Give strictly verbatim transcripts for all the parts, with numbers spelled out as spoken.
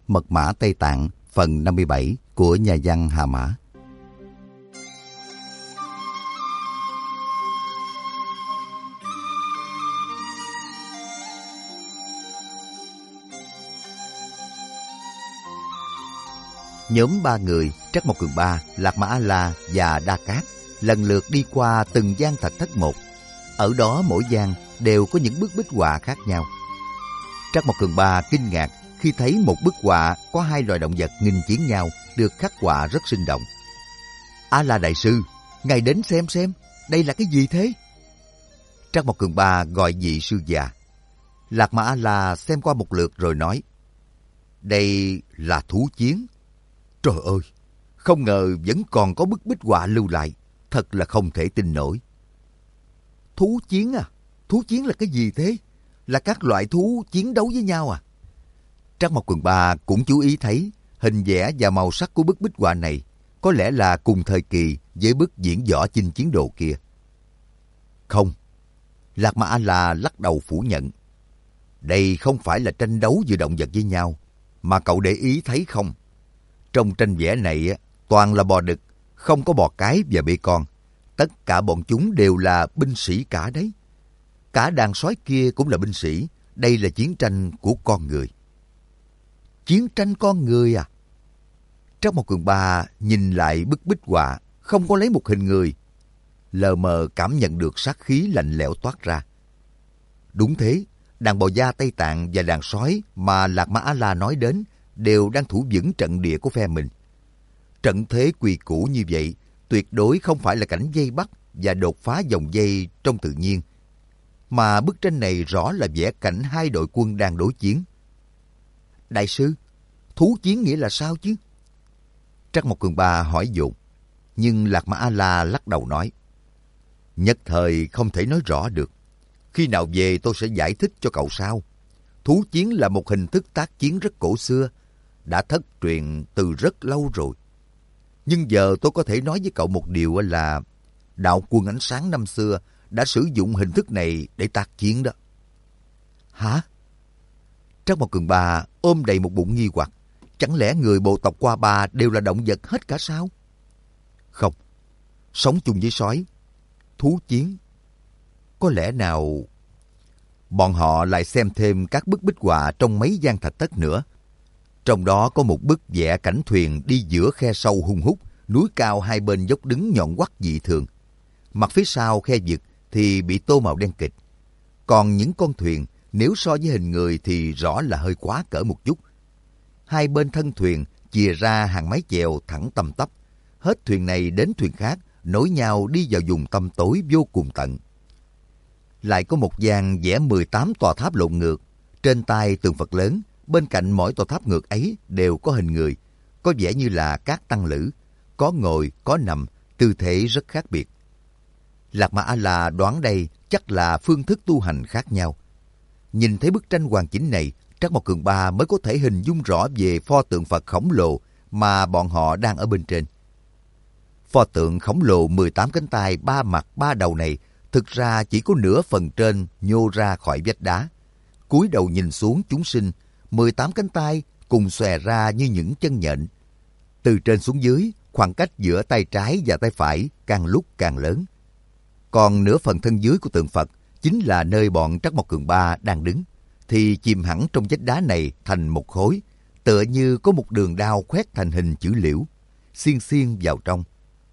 Mật mã Tây Tạng phần năm mươi bảy của nhà văn Hà Mã. Nhóm ba người, Trắc Mộc Cường Ba, Lạc Mã A-la và Đa Cát lần lượt đi qua từng gian thạch thất một. Ở đó mỗi gian đều có những bức bích họa khác nhau. Trắc Mộc Cường Ba kinh ngạc khi thấy một bức họa có hai loài động vật nghinh chiến nhau được khắc họa rất sinh động. A-la đại sư, ngài đến xem xem, đây là cái gì thế? Trắc Mộc Cường Ba gọi vị sư già. Lạc Mã A-la xem qua một lượt rồi nói, đây là thú chiến. Trời ơi, không ngờ vẫn còn có bức bích họa lưu lại, thật là không thể tin nổi. Thú chiến à? Thú chiến là cái gì thế? Là các loại thú chiến đấu với nhau à? Trắc Mộc Cường Ba cũng chú ý thấy hình vẽ và màu sắc của bức bích họa này có lẽ là cùng thời kỳ với bức diễn võ chinh chiến đồ kia. Không, Lạc Mã A-la lắc đầu phủ nhận. Đây không phải là tranh đấu giữa động vật với nhau, mà cậu để ý thấy không? Trong tranh vẽ này toàn là bò đực, không có bò cái và bê con. Tất cả bọn chúng đều là binh sĩ cả đấy. Cả đàn sói kia cũng là binh sĩ. Đây là chiến tranh của con người. Chiến tranh con người à? Trắc Mộc Cường Ba nhìn lại bức bích họa, không có lấy một hình người. Lờ mờ cảm nhận được sát khí lạnh lẽo toát ra. Đúng thế, đàn bò da Tây Tạng và đàn sói mà Lạc Mã A-la nói đến đều đang thủ vững trận địa của phe mình. Trận thế quy củ như vậy tuyệt đối không phải là cảnh dây bắt và đột phá dòng dây trong tự nhiên, mà bức tranh này rõ là vẽ cảnh hai đội quân đang đối chiến. Đại sư, thú chiến nghĩa là sao chứ? Trắc Mộc Cường Ba hỏi dồn, nhưng Lạc Mã A-la lắc đầu nói, nhất thời không thể nói rõ được. Khi nào về tôi sẽ giải thích cho cậu sau. Thú chiến là một hình thức tác chiến rất cổ xưa, đã thất truyền từ rất lâu rồi. Nhưng giờ tôi có thể nói với cậu một điều là đạo quân ánh sáng năm xưa đã sử dụng hình thức này để tác chiến đó. Hả? Trắc Mộc Cường Ba ôm đầy một bụng nghi hoặc. Chẳng lẽ người bộ tộc Qua Ba đều là động vật hết cả sao? Không. Sống chung với sói. Thú chiến. Có lẽ nào... Bọn họ lại xem thêm các bức bích họa trong mấy gian thạch thất nữa. Trong đó có một bức vẽ cảnh thuyền đi giữa khe sâu hun hút, núi cao hai bên dốc đứng nhọn quắt dị thường. Mặt phía sau khe vực thì bị tô màu đen kịt. Còn những con thuyền, nếu so với hình người thì rõ là hơi quá cỡ một chút. Hai bên thân thuyền chìa ra hàng mái chèo thẳng tăm tắp. Hết thuyền này đến thuyền khác, nối nhau đi vào vùng tăm tối vô cùng tận. Lại có một gian vẽ mười tám tòa tháp lộn ngược. Trên tay tượng Phật lớn, bên cạnh mỗi tòa tháp ngược ấy đều có hình người. Có vẻ như là các tăng lữ. Có ngồi, có nằm, tư thế rất khác biệt. Lạc Mã A-la đoán đây chắc là phương thức tu hành khác nhau. Nhìn thấy bức tranh hoàn chỉnh này, Trắc Mộc Cường Ba mới có thể hình dung rõ về pho tượng Phật khổng lồ mà bọn họ đang ở bên trên. Pho tượng khổng lồ mười tám cánh tay, ba mặt, ba đầu này thực ra chỉ có nửa phần trên nhô ra khỏi vách đá. Cúi đầu nhìn xuống chúng sinh, mười tám cánh tay cùng xòe ra như những chân nhện. Từ trên xuống dưới, khoảng cách giữa tay trái và tay phải càng lúc càng lớn. Còn nửa phần thân dưới của tượng Phật chính là nơi bọn Trắc Mộc Cường Ba đang đứng, thì chìm hẳn trong vách đá này thành một khối, tựa như có một đường đao khoét thành hình chữ liễu, xiên xiên vào trong.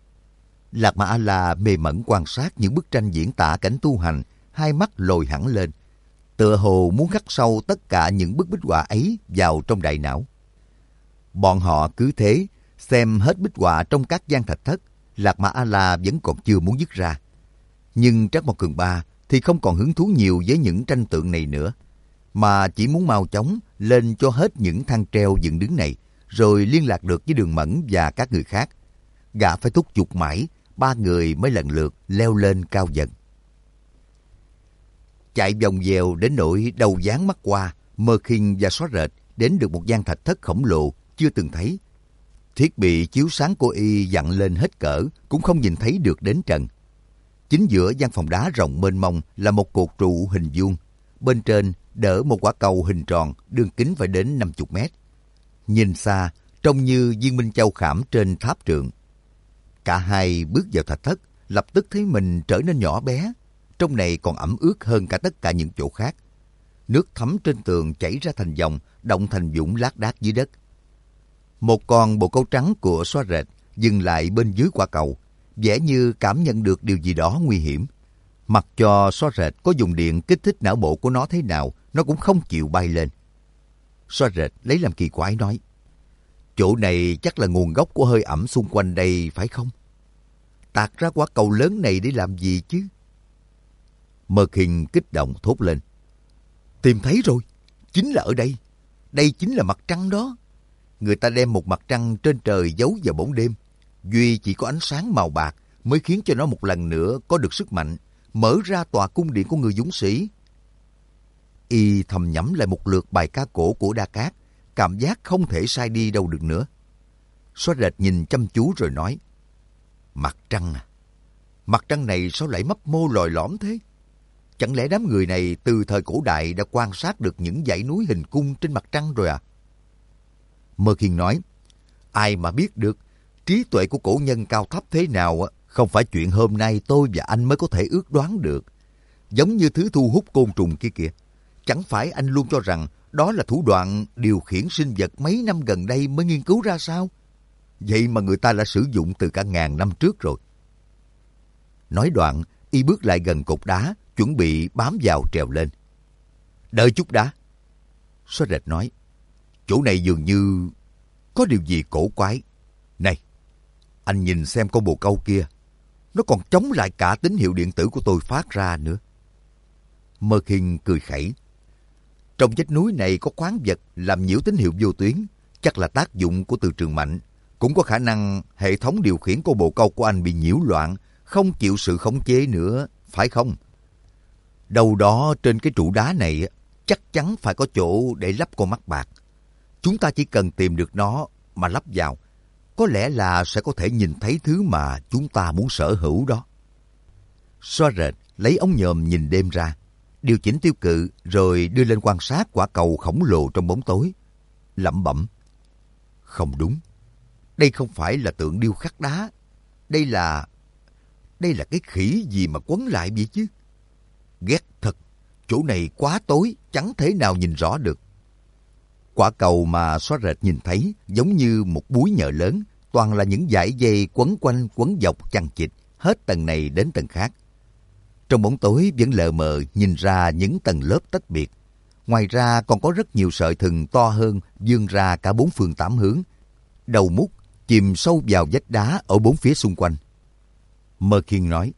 Lạc Mã A-la mê mẩn quan sát những bức tranh diễn tả cảnh tu hành, hai mắt lồi hẳn lên, tựa hồ muốn khắc sâu tất cả những bức bích họa ấy vào trong đại não. Bọn họ cứ thế xem hết bích họa trong các gian thạch thất. Lạc Mã A-la vẫn còn chưa muốn dứt ra. Nhưng Trắc Mộc Cường Ba thì không còn hứng thú nhiều với những tranh tượng này nữa, mà chỉ muốn mau chóng lên cho hết những thang treo dựng đứng này, rồi liên lạc được với Đường Mẫn và các người khác. Gã phải thúc giục mãi, ba người mới lần lượt leo lên cao dần. Chạy vòng vèo đến nỗi đầu dán mắt qua, Mơ Khinh và Xóa Rệt đến được một gian thạch thất khổng lồ chưa từng thấy. Thiết bị chiếu sáng cô y dặn lên hết cỡ cũng không nhìn thấy được đến trần. Chính giữa gian phòng đá rộng mênh mông là một cột trụ hình vuông. Bên trên đỡ một quả cầu hình tròn đường kính phải đến năm mươi mét. Nhìn xa, trông như viên minh châu khảm trên tháp trượng. Cả hai bước vào thạch thất, lập tức thấy mình trở nên nhỏ bé. Trong này còn ẩm ướt hơn cả tất cả những chỗ khác. Nước thấm trên tường chảy ra thành dòng, động thành vũng lác đác dưới đất. Một con bồ câu trắng của xóa rệt dừng lại bên dưới quả cầu, vẻ như cảm nhận được điều gì đó nguy hiểm. Mặc cho xóa rệt có dùng điện kích thích não bộ của nó thế nào, nó cũng không chịu bay lên. Xóa rệt lấy làm kỳ quái nói, chỗ này chắc là nguồn gốc của hơi ẩm xung quanh đây phải không? Tạc ra quả cầu lớn này để làm gì chứ? Mơ Khinh kích động thốt lên. Tìm thấy rồi, chính là ở đây. Đây chính là mặt trăng đó. Người ta đem một mặt trăng trên trời giấu vào bóng đêm. Duy chỉ có ánh sáng màu bạc mới khiến cho nó một lần nữa có được sức mạnh, mở ra tòa cung điện của người dũng sĩ. Y thầm nhẩm lại một lượt bài ca cổ của Đa Cát, cảm giác không thể sai đi đâu được nữa. Xóa rệt nhìn chăm chú rồi nói, mặt trăng à? Mặt trăng này sao lại mấp mô lồi lõm thế? Chẳng lẽ đám người này từ thời cổ đại đã quan sát được những dãy núi hình cung trên mặt trăng rồi à? Mơ Khiên nói, ai mà biết được, trí tuệ của cổ nhân cao thấp thế nào không phải chuyện hôm nay tôi và anh mới có thể ước đoán được. Giống như thứ thu hút côn trùng kia kìa. Chẳng phải anh luôn cho rằng đó là thủ đoạn điều khiển sinh vật mấy năm gần đây mới nghiên cứu ra sao? Vậy mà người ta đã sử dụng từ cả ngàn năm trước rồi. Nói đoạn, y bước lại gần cột đá, chuẩn bị bám vào trèo lên. Đợi chút đã. Xóa rệt nói, chỗ này dường như có điều gì cổ quái. Này, anh nhìn xem con bồ câu kia. Nó còn chống lại cả tín hiệu điện tử của tôi phát ra nữa. Mơ Khiên cười khẩy. Trong vách núi này có khoáng vật làm nhiễu tín hiệu vô tuyến. Chắc là tác dụng của từ trường mạnh. Cũng có khả năng hệ thống điều khiển con bồ câu của anh bị nhiễu loạn, không chịu sự khống chế nữa, phải không? Đâu đó trên cái trụ đá này chắc chắn phải có chỗ để lắp con mắt bạc. Chúng ta chỉ cần tìm được nó mà lắp vào, có lẽ là sẽ có thể nhìn thấy thứ mà chúng ta muốn sở hữu đó. Xóa rệt lấy ống nhòm nhìn đêm ra, điều chỉnh tiêu cự rồi đưa lên quan sát quả cầu khổng lồ trong bóng tối. Lẩm bẩm, không đúng, đây không phải là tượng điêu khắc đá, đây là... Đây là cái khỉ gì mà quấn lại vậy chứ? Ghét thật, chỗ này quá tối, chẳng thể nào nhìn rõ được. Quả cầu mà xóa rệt nhìn thấy giống như một búi nhợ lớn, toàn là những dải dây quấn quanh quấn dọc chằng chịt, hết tầng này đến tầng khác. Trong bóng tối vẫn lờ mờ nhìn ra những tầng lớp tách biệt. Ngoài ra còn có rất nhiều sợi thừng to hơn vươn ra cả bốn phương tám hướng. Đầu mút chìm sâu vào vách đá ở bốn phía xung quanh. Mơ Khiên nói,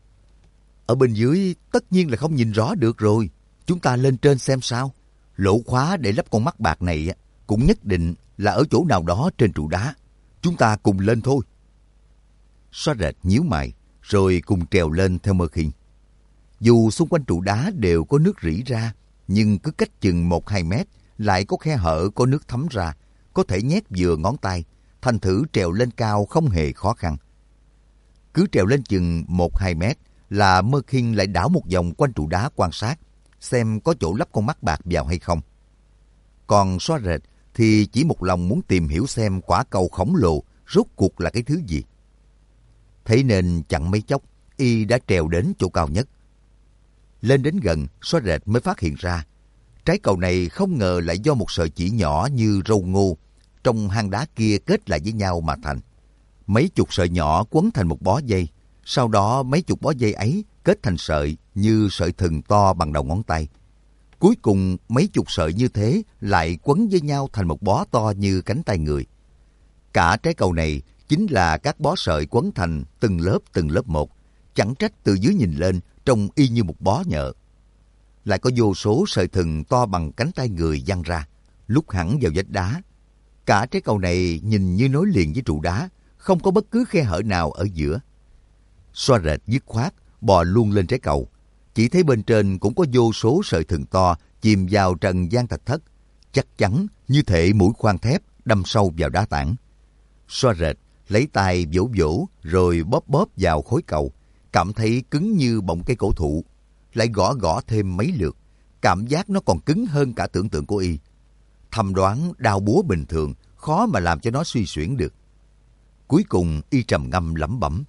ở bên dưới tất nhiên là không nhìn rõ được rồi. Chúng ta lên trên xem sao. Lỗ khóa để lắp con mắt bạc này cũng nhất định là ở chỗ nào đó trên trụ đá. Chúng ta cùng lên thôi. Xóa rệt nhíu mày, rồi cùng trèo lên theo Mơ Khiên. Dù xung quanh trụ đá đều có nước rỉ ra, nhưng cứ cách chừng một hai mét lại có khe hở có nước thấm ra, có thể nhét vừa ngón tay, thành thử trèo lên cao không hề khó khăn. Cứ trèo lên chừng một hai mét là Mơ Khiên lại đảo một vòng quanh trụ đá quan sát, xem có chỗ lắp con mắt bạc vào hay không. Còn xóa rệt thì chỉ một lòng muốn tìm hiểu xem quả cầu khổng lồ rốt cuộc là cái thứ gì. Thế nên chẳng mấy chốc, y đã trèo đến chỗ cao nhất. Lên đến gần, xóa rệt mới phát hiện ra, trái cầu này không ngờ lại do một sợi chỉ nhỏ như râu ngô trong hang đá kia kết lại với nhau mà thành. Mấy chục sợi nhỏ quấn thành một bó dây, sau đó mấy chục bó dây ấy kết thành sợi như sợi thừng to bằng đầu ngón tay. Cuối cùng mấy chục sợi như thế lại quấn với nhau thành một bó to như cánh tay người. Cả trái cầu này chính là các bó sợi quấn thành từng lớp từng lớp một, chẳng trách từ dưới nhìn lên trông y như một bó nhợ. Lại có vô số sợi thừng to bằng cánh tay người giăng ra, lúc hẳn vào vách đá. Cả trái cầu này nhìn như nối liền với trụ đá, không có bất cứ khe hở nào ở giữa. Xóa rệt dứt khoát bò luôn lên trái cầu, chỉ thấy bên trên cũng có vô số sợi thừng to chìm vào trần gian thạch thất, chắc chắn như thể mũi khoan thép đâm sâu vào đá tảng. Xóa rệt lấy tay vỗ vỗ rồi bóp bóp vào khối cầu, cảm thấy cứng như bọng cây cổ thụ, lại gõ gõ thêm mấy lượt, cảm giác nó còn cứng hơn cả tưởng tượng của y. Thầm đoán đao búa bình thường khó mà làm cho nó suy xuyển được. Cuối cùng y trầm ngâm lẩm bẩm.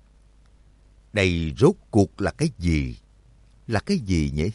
Đây rốt cuộc là cái gì? Là cái gì nhỉ?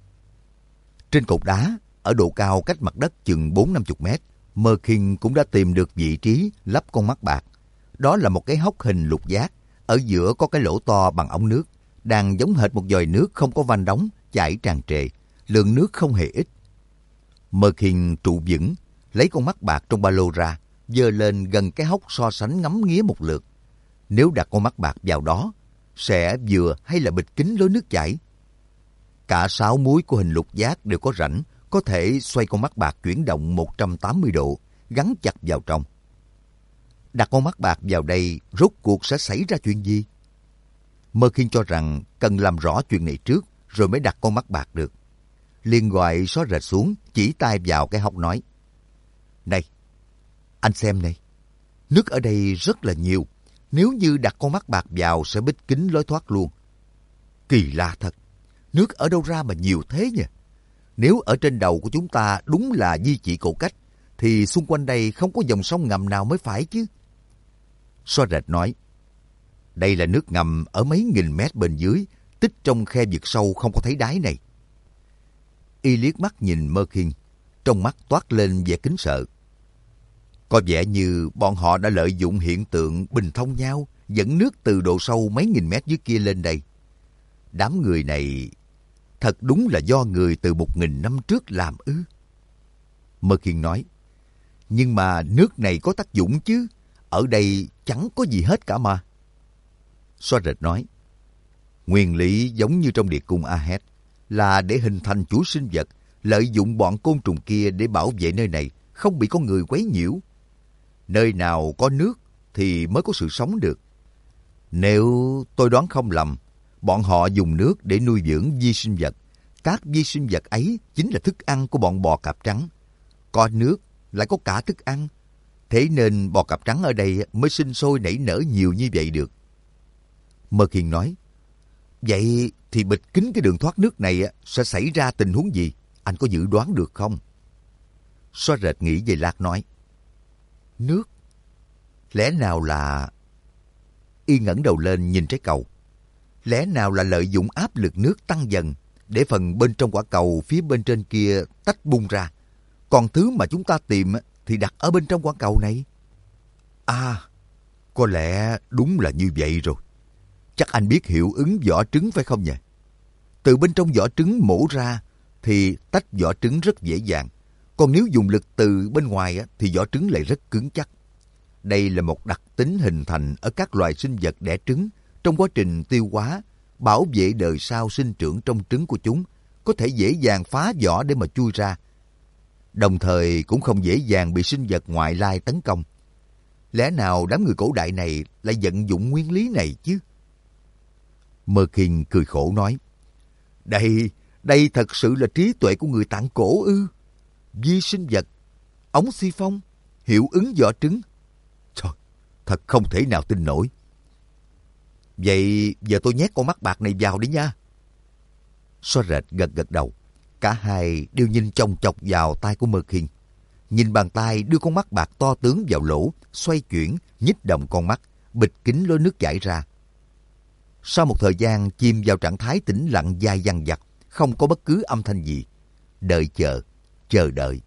Trên cột đá, ở độ cao cách mặt đất chừng bốn năm chục mét, Merkin cũng đã tìm được vị trí lắp con mắt bạc. Đó là một cái hốc hình lục giác, ở giữa có cái lỗ to bằng ống nước, đang giống hệt một vòi nước không có van đóng, chảy tràn trề, lượng nước không hề ít. Merkin trụ vững, lấy con mắt bạc trong ba lô ra, giơ lên gần cái hốc so sánh ngắm nghía một lượt. Nếu đặt con mắt bạc vào đó, sẽ vừa hay là bịt kín lối nước chảy. Cả sáu múi của hình lục giác đều có rãnh, có thể xoay con mắt bạc chuyển động một trăm tám mươi độ, gắn chặt vào trong. Đặt con mắt bạc vào đây, rốt cuộc sẽ xảy ra chuyện gì? Merkin cho rằng cần làm rõ chuyện này trước, rồi mới đặt con mắt bạc được. Liền gọi Xóa Rệt xuống, chỉ tay vào cái hốc nói. Này, anh xem này, nước ở đây rất là nhiều. Nếu như đặt con mắt bạc vào sẽ bít kín lối thoát luôn. Kỳ lạ thật, nước ở đâu ra mà nhiều thế nhỉ? Nếu ở trên đầu của chúng ta đúng là di chỉ cổ cách, thì xung quanh đây không có dòng sông ngầm nào mới phải chứ. Xóa Rệt nói, đây là nước ngầm ở mấy nghìn mét bên dưới, tích trong khe vực sâu không có thấy đáy này. Y liếc mắt nhìn Merkin, trong mắt toát lên vẻ kính sợ. Có vẻ như bọn họ đã lợi dụng hiện tượng bình thông nhau, dẫn nước từ độ sâu mấy nghìn mét dưới kia lên đây. Đám người này thật đúng là do người từ một nghìn năm trước làm ư? Merkin nói, nhưng mà nước này có tác dụng chứ, ở đây chẳng có gì hết cả mà. Xóa Rệt nói, nguyên lý giống như trong địa cung Ahed, là để hình thành chuỗi sinh vật, lợi dụng bọn côn trùng kia để bảo vệ nơi này, không bị con người quấy nhiễu. Nơi nào có nước thì mới có sự sống được. Nếu tôi đoán không lầm, bọn họ dùng nước để nuôi dưỡng vi sinh vật. Các vi sinh vật ấy chính là thức ăn của bọn bò cạp trắng. Có nước lại có cả thức ăn. Thế nên bò cạp trắng ở đây mới sinh sôi nảy nở nhiều như vậy được. Merkin nói, vậy thì bịt kín cái đường thoát nước này sẽ xảy ra tình huống gì? Anh có dự đoán được không? Xóa Rệt nghĩ về lát nói, nước? Lẽ nào là... Y ngẩng đầu lên nhìn trái cầu. Lẽ nào là lợi dụng áp lực nước tăng dần, để phần bên trong quả cầu phía bên trên kia tách bung ra. Còn thứ mà chúng ta tìm thì đặt ở bên trong quả cầu này. À, có lẽ đúng là như vậy rồi. Chắc anh biết hiệu ứng vỏ trứng phải không nhỉ? Từ bên trong vỏ trứng mổ ra thì tách vỏ trứng rất dễ dàng. Còn nếu dùng lực từ bên ngoài thì vỏ trứng lại rất cứng chắc. Đây là một đặc tính hình thành ở các loài sinh vật đẻ trứng trong quá trình tiêu hóa, bảo vệ đời sau sinh trưởng trong trứng của chúng, có thể dễ dàng phá vỏ để mà chui ra. Đồng thời cũng không dễ dàng bị sinh vật ngoại lai tấn công. Lẽ nào đám người cổ đại này lại vận dụng nguyên lý này chứ? Merkin cười khổ nói, Đây, đây thật sự là trí tuệ của người Tạng cổ ư? Vi sinh vật, ống xi phong, hiệu ứng vỏ trứng. Trời, thật không thể nào tin nổi. Vậy giờ tôi nhét con mắt bạc này vào đi nha. Xóa Rệt gật gật đầu. Cả hai đều nhìn chòng chọc vào tay của Merkin. Nhìn bàn tay đưa con mắt bạc to tướng vào lỗ, xoay chuyển, nhích động con mắt, bịt kín lối nước chảy ra. Sau một thời gian chìm vào trạng thái tĩnh lặng dài dằng dặc, không có bất cứ âm thanh gì. Đợi chờ, chờ đợi.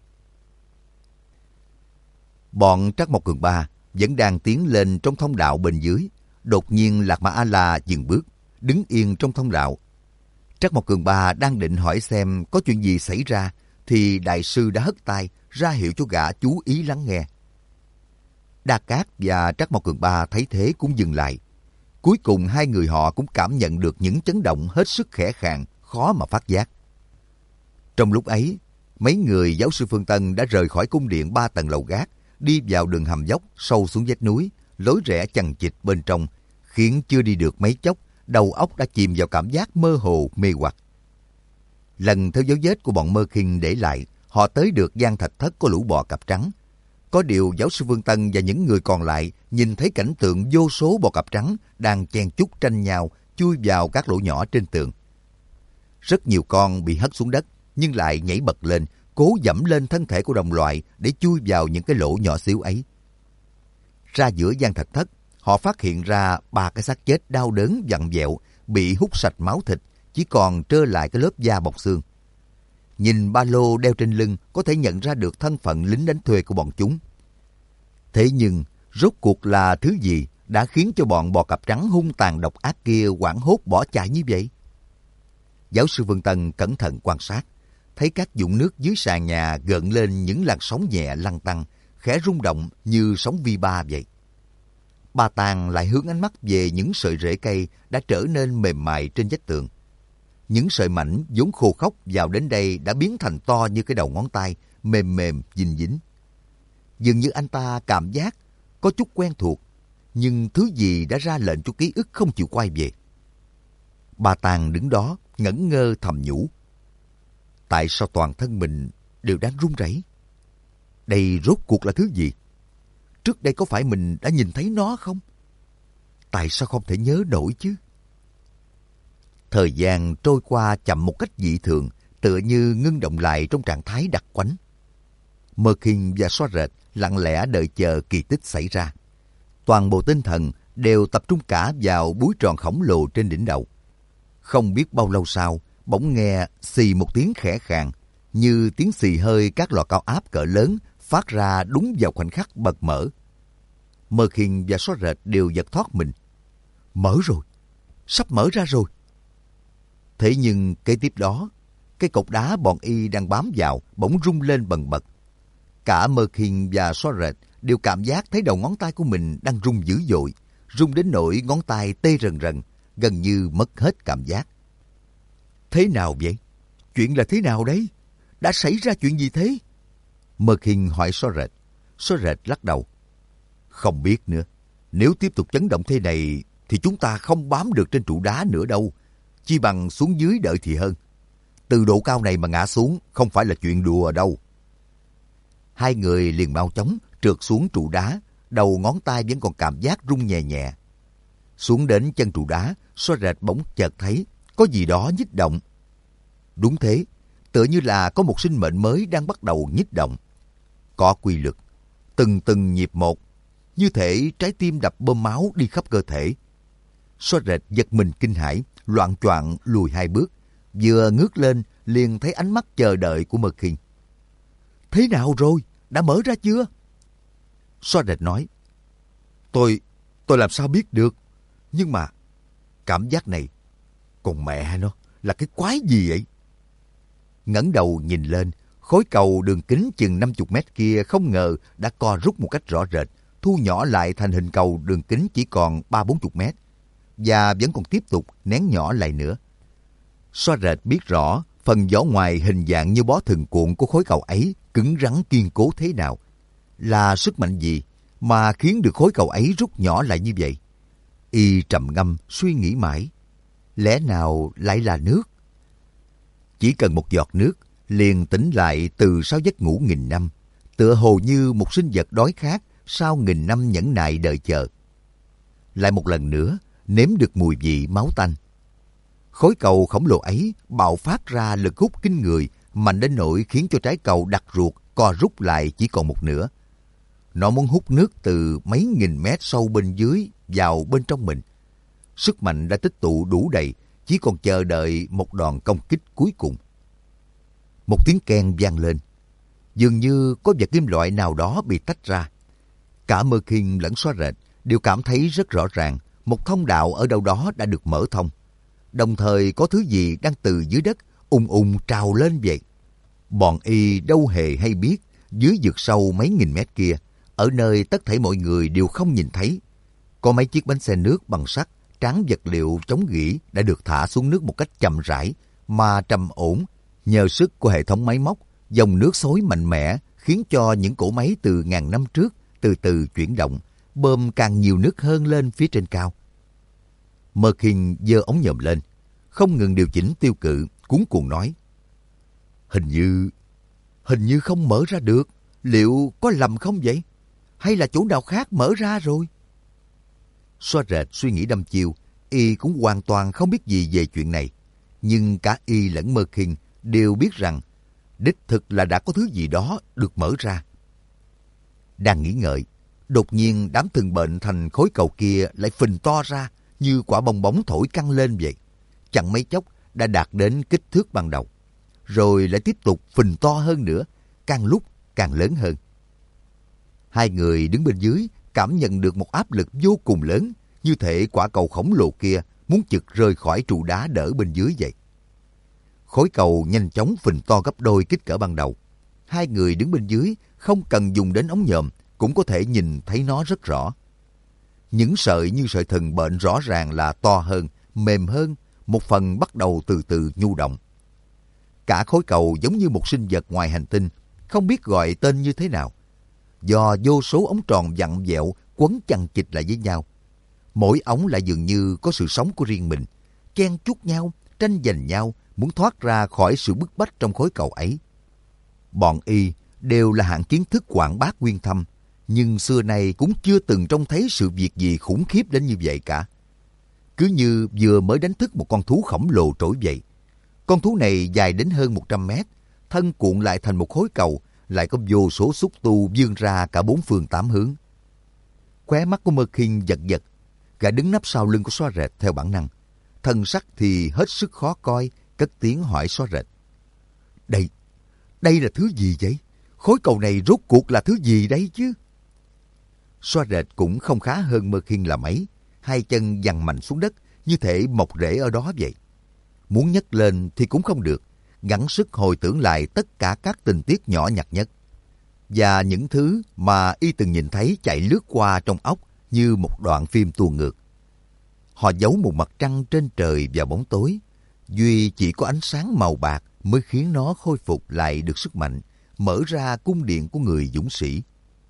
Bọn Trắc Mộc Cường Ba vẫn đang tiến lên trong thông đạo bên dưới. Đột nhiên Lạc Mà A-la dừng bước, đứng yên trong thông đạo. Trắc Mộc Cường Ba đang định hỏi xem có chuyện gì xảy ra, thì đại sư đã hất tay ra hiệu cho gã chú ý lắng nghe. Đa Cát và Trắc Mộc Cường Ba thấy thế cũng dừng lại. Cuối cùng hai người họ cũng cảm nhận được những chấn động hết sức khẽ khàng, khó mà phát giác. Trong lúc ấy, mấy người giáo sư Phương Tân đã rời khỏi cung điện ba tầng lầu gác, đi vào đường hầm dốc sâu xuống vách núi, lối rẽ chằng chịt bên trong, khiến chưa đi được mấy chốc, đầu óc đã chìm vào cảm giác mơ hồ mê hoặc. Lần theo dấu vết của bọn Merkin để lại, họ tới được gian thạch thất có lũ bò cạp trắng. Có điều giáo sư Phương Tân và những người còn lại nhìn thấy cảnh tượng vô số bò cạp trắng đang chen chúc tranh nhau chui vào các lỗ nhỏ trên tường. Rất nhiều con bị hất xuống đất nhưng lại nhảy bật lên, cố dẫm lên thân thể của đồng loại để chui vào những cái lỗ nhỏ xíu ấy. ra giữa gian thạch thất, họ phát hiện ra ba cái xác chết đau đớn vặn vẹo, bị hút sạch máu thịt, chỉ còn trơ lại cái lớp da bọc xương. Nhìn ba lô đeo trên lưng có thể nhận ra được thân phận lính đánh thuê của bọn chúng. Thế nhưng, rốt cuộc là thứ gì đã khiến cho bọn bò cạp trắng hung tàn độc ác kia hoảng hốt bỏ chạy như vậy? Giáo sư Vân Tân cẩn thận quan sát, thấy các vũng nước dưới sàn nhà gợn lên những làn sóng nhẹ lăn tăn, khẽ rung động như sóng vi ba vậy. Ba Tàng lại hướng ánh mắt về những sợi rễ cây đã trở nên mềm mại trên vách tường. Những sợi mảnh vốn khô khốc vào đến đây đã biến thành to như cái đầu ngón tay, mềm mềm, dính dính. Dường như anh ta cảm giác có chút quen thuộc, nhưng thứ gì đã ra lệnh cho ký ức không chịu quay về. Ba Tàng đứng đó, ngẩn ngơ thầm nhủ. Tại sao toàn thân mình đều đang run rẩy? Đây rốt cuộc là thứ gì? Trước đây có phải mình đã nhìn thấy nó không? Tại sao không thể nhớ nổi chứ? Thời gian trôi qua chậm một cách dị thường, tựa như ngưng động lại trong trạng thái đặc quánh. Merkin và Xóa Rệt lặng lẽ đợi chờ kỳ tích xảy ra. Toàn bộ tinh thần đều tập trung cả vào búi tròn khổng lồ trên đỉnh đầu. Không biết bao lâu sau, bỗng nghe xì một tiếng khẽ khàng, như tiếng xì hơi các lò cao áp cỡ lớn phát ra đúng vào khoảnh khắc bật mở. Merkin và Xóa Rệt đều giật thoát mình. Mở rồi, sắp mở ra rồi. Thế nhưng kế tiếp đó, cái cột đá bọn y đang bám vào bỗng rung lên bần bật. Cả Merkin và Xóa Rệt đều cảm giác thấy đầu ngón tay của mình đang rung dữ dội, rung đến nỗi ngón tay tê rần rần, gần như mất hết cảm giác. Thế nào vậy? Chuyện là thế nào đấy? Đã xảy ra chuyện gì thế? Merkin hỏi Xóa Rệt. Xóa Rệt lắc đầu. Không biết nữa. Nếu tiếp tục chấn động thế này thì chúng ta không bám được trên trụ đá nữa đâu. Chi bằng xuống dưới đợi thì hơn. Từ độ cao này mà ngã xuống không phải là chuyện đùa đâu. Hai người liền mau chóng trượt xuống trụ đá, đầu ngón tay vẫn còn cảm giác rung nhẹ nhẹ. Xuống đến chân trụ đá, Xóa Rệt bỗng chợt thấy có gì đó nhích động. Đúng thế, tựa như là có một sinh mệnh mới đang bắt đầu nhích động. Có quy luật, từng từng nhịp một, như thể trái tim đập bơm máu đi khắp cơ thể. Xóa Rệt giật mình kinh hãi, loạng choạng lùi hai bước, vừa ngước lên liền thấy ánh mắt chờ đợi của Merkin. Thế nào rồi? Đã mở ra chưa? Xóa Rệt nói. Tôi, tôi làm sao biết được? Nhưng mà, cảm giác này, còn mẹ nó, là cái quái gì vậy? Ngẩng đầu nhìn lên, khối cầu đường kính chừng năm mươi mét kia không ngờ đã co rút một cách rõ rệt, thu nhỏ lại thành hình cầu đường kính chỉ còn ba bốn mươi mét, và vẫn còn tiếp tục nén nhỏ lại nữa. Xóa Rệt biết rõ phần vỏ ngoài hình dạng như bó thừng cuộn của khối cầu ấy cứng rắn kiên cố thế nào. Là sức mạnh gì mà khiến được khối cầu ấy rút nhỏ lại như vậy? Y trầm ngâm suy nghĩ mãi. Lẽ nào lại là nước? Chỉ cần một giọt nước liền tỉnh lại từ sau giấc ngủ nghìn năm, tựa hồ như một sinh vật đói khát sau nghìn năm nhẫn nại đợi chờ. Lại một lần nữa nếm được mùi vị máu tanh. Khối cầu khổng lồ ấy bạo phát ra lực hút kinh người, mạnh đến nỗi khiến cho trái cầu đặc ruột co rút lại chỉ còn một nửa. Nó muốn hút nước từ mấy nghìn mét sâu bên dưới vào bên trong mình. Sức mạnh đã tích tụ đủ đầy, chỉ còn chờ đợi một đòn công kích cuối cùng. Một tiếng keng vang lên. Dường như có vật kim loại nào đó bị tách ra. Cả Merkin lẫn Xóa Rệt đều cảm thấy rất rõ ràng một thông đạo ở đâu đó đã được mở thông. Đồng thời có thứ gì đang từ dưới đất ùng ùng trào lên vậy. Bọn y đâu hề hay biết dưới vực sâu mấy nghìn mét kia, ở nơi tất thảy mọi người đều không nhìn thấy, có mấy chiếc bánh xe nước bằng sắt tráng vật liệu chống gỉ đã được thả xuống nước một cách chậm rãi mà trầm ổn. Nhờ sức của hệ thống máy móc, dòng nước xối mạnh mẽ khiến cho những cỗ máy từ ngàn năm trước từ từ chuyển động, bơm càng nhiều nước hơn lên phía trên cao. Merkin giơ ống nhòm lên, không ngừng điều chỉnh tiêu cự, cuống cuồng nói. Hình như, hình như không mở ra được. Liệu có lầm không vậy? Hay là chỗ nào khác mở ra rồi? Xóa Rệt suy nghĩ đăm chiêu, y cũng hoàn toàn không biết gì về chuyện này. Nhưng cả y lẫn Merkin đều biết rằng đích thực là đã có thứ gì đó được mở ra. Đang nghĩ ngợi, Đột nhiên đám từng bệnh thành khối cầu kia lại phình to ra như quả bong bóng thổi căng lên vậy. Chẳng mấy chốc đã đạt đến kích thước ban đầu. Rồi lại tiếp tục phình to hơn nữa, càng lúc càng lớn hơn. Hai người đứng bên dưới cảm nhận được một áp lực vô cùng lớn, như thể quả cầu khổng lồ kia muốn chực rơi khỏi trụ đá đỡ bên dưới vậy. Khối cầu nhanh chóng phình to gấp đôi kích cỡ ban đầu. Hai người đứng bên dưới không cần dùng đến ống nhòm cũng có thể nhìn thấy nó rất rõ. Những sợi như sợi thừng bệnh rõ ràng là to hơn, mềm hơn, một phần bắt đầu từ từ nhu động. Cả khối cầu giống như một sinh vật ngoài hành tinh, không biết gọi tên như thế nào. Do vô số ống tròn vặn vẹo quấn chằng chịt lại với nhau. Mỗi ống lại dường như có sự sống của riêng mình, chen chúc nhau, tranh giành nhau, muốn thoát ra khỏi sự bức bách trong khối cầu ấy. Bọn y đều là hạng kiến thức quảng bác uyên thâm, nhưng xưa nay cũng chưa từng trông thấy sự việc gì khủng khiếp đến như vậy cả. Cứ như vừa mới đánh thức một con thú khổng lồ trỗi dậy. Con thú này dài đến hơn một trăm mét, thân cuộn lại thành một khối cầu, lại có vô số xúc tu vươn ra cả bốn phương tám hướng. Khóe mắt của Mơ Khiên giật giật, gã đứng nấp sau lưng của Xóa Rệt theo bản năng. Thân sắc thì hết sức khó coi, cất tiếng hỏi Xóa Rệt. Đây, đây là thứ gì vậy? Khối cầu này rốt cuộc là thứ gì đấy chứ? Xóa Rệt cũng không khá hơn Mơ Khiên là mấy, hai chân giằng mạnh xuống đất, như thể mọc rễ ở đó vậy. Muốn nhấc lên thì cũng không được, gắng sức hồi tưởng lại tất cả các tình tiết nhỏ nhặt nhất. Và những thứ mà y từng nhìn thấy chạy lướt qua trong óc như một đoạn phim tua ngược. Họ giấu một mặt trăng trên trời vào bóng tối. Duy chỉ có ánh sáng màu bạc mới khiến nó khôi phục lại được sức mạnh, mở ra cung điện của người dũng sĩ.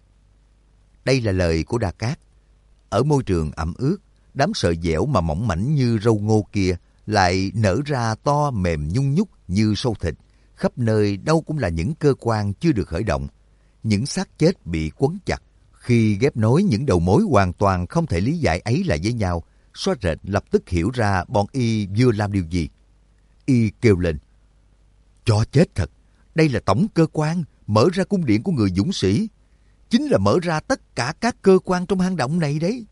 Đây là lời của Đa Cát. Ở môi trường ẩm ướt, đám sợi dẻo mà mỏng mảnh như râu ngô kia lại nở ra to mềm nhung nhúc như sâu thịt. Khắp nơi đâu cũng là những cơ quan chưa được khởi động, những xác chết bị quấn chặt. Khi ghép nối những đầu mối hoàn toàn không thể lý giải ấy lại với nhau, Xóa Rệt lập tức hiểu ra bọn y vừa làm điều gì. Y kêu lên. Cho chết thật, đây là tổng cơ quan mở ra cung điện của người dũng sĩ. Chính là mở ra tất cả các cơ quan trong hang động này đấy.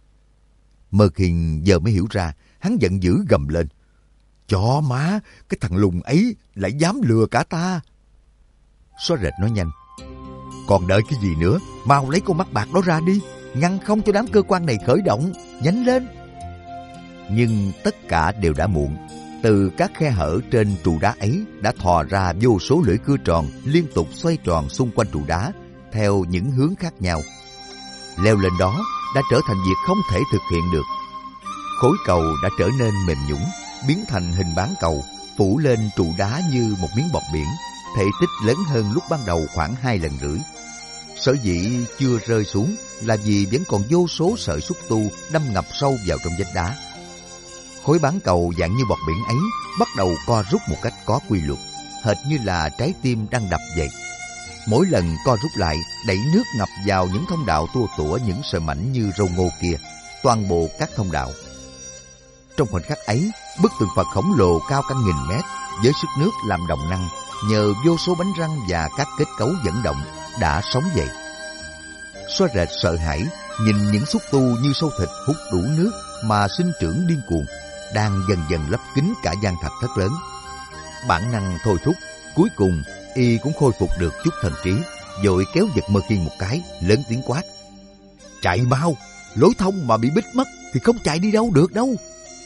Mơ Khiên giờ mới hiểu ra, hắn giận dữ gầm lên. Chó má, cái thằng lùn ấy lại dám lừa cả ta. Xóa Rệt nói nhanh. Còn đợi cái gì nữa, mau lấy con mắt bạc đó ra đi, ngăn không cho đám cơ quan này khởi động, nhanh lên. Nhưng tất cả đều đã muộn. Từ các khe hở trên trụ đá ấy đã thò ra vô số lưỡi cưa tròn liên tục xoay tròn xung quanh trụ đá theo những hướng khác nhau. Leo lên đó đã trở thành việc không thể thực hiện được. Khối cầu đã trở nên mềm nhũn, biến thành hình bán cầu, phủ lên trụ đá như một miếng bọt biển, thể tích lớn hơn lúc ban đầu khoảng hai lần rưỡi. Sở dĩ chưa rơi xuống là vì vẫn còn vô số sợi xúc tu đâm ngập sâu vào trong vách đá. Khối bán cầu dạng như bọt biển ấy bắt đầu co rút một cách có quy luật, hệt như là trái tim đang đập vậy. Mỗi lần co rút lại, đẩy nước ngập vào những thông đạo tua tủa những sợi mảnh như râu ngô kia, toàn bộ các thông đạo. Trong khoảnh khắc ấy, bức tượng Phật khổng lồ cao cả nghìn mét với sức nước làm động năng, nhờ vô số bánh răng và các kết cấu dẫn động đã sống dậy. Xóa Rệt sợ hãi nhìn những xúc tu như sâu thịt hút đủ nước mà sinh trưởng điên cuồng, đang dần dần lấp kín cả gian thạch thất lớn. Bản năng thôi thúc, cuối cùng y cũng khôi phục được chút thần trí, vội kéo giật Mơ Khiên một cái, lớn tiếng quát. Chạy mau, lối thông mà bị bít mất thì không chạy đi đâu được đâu.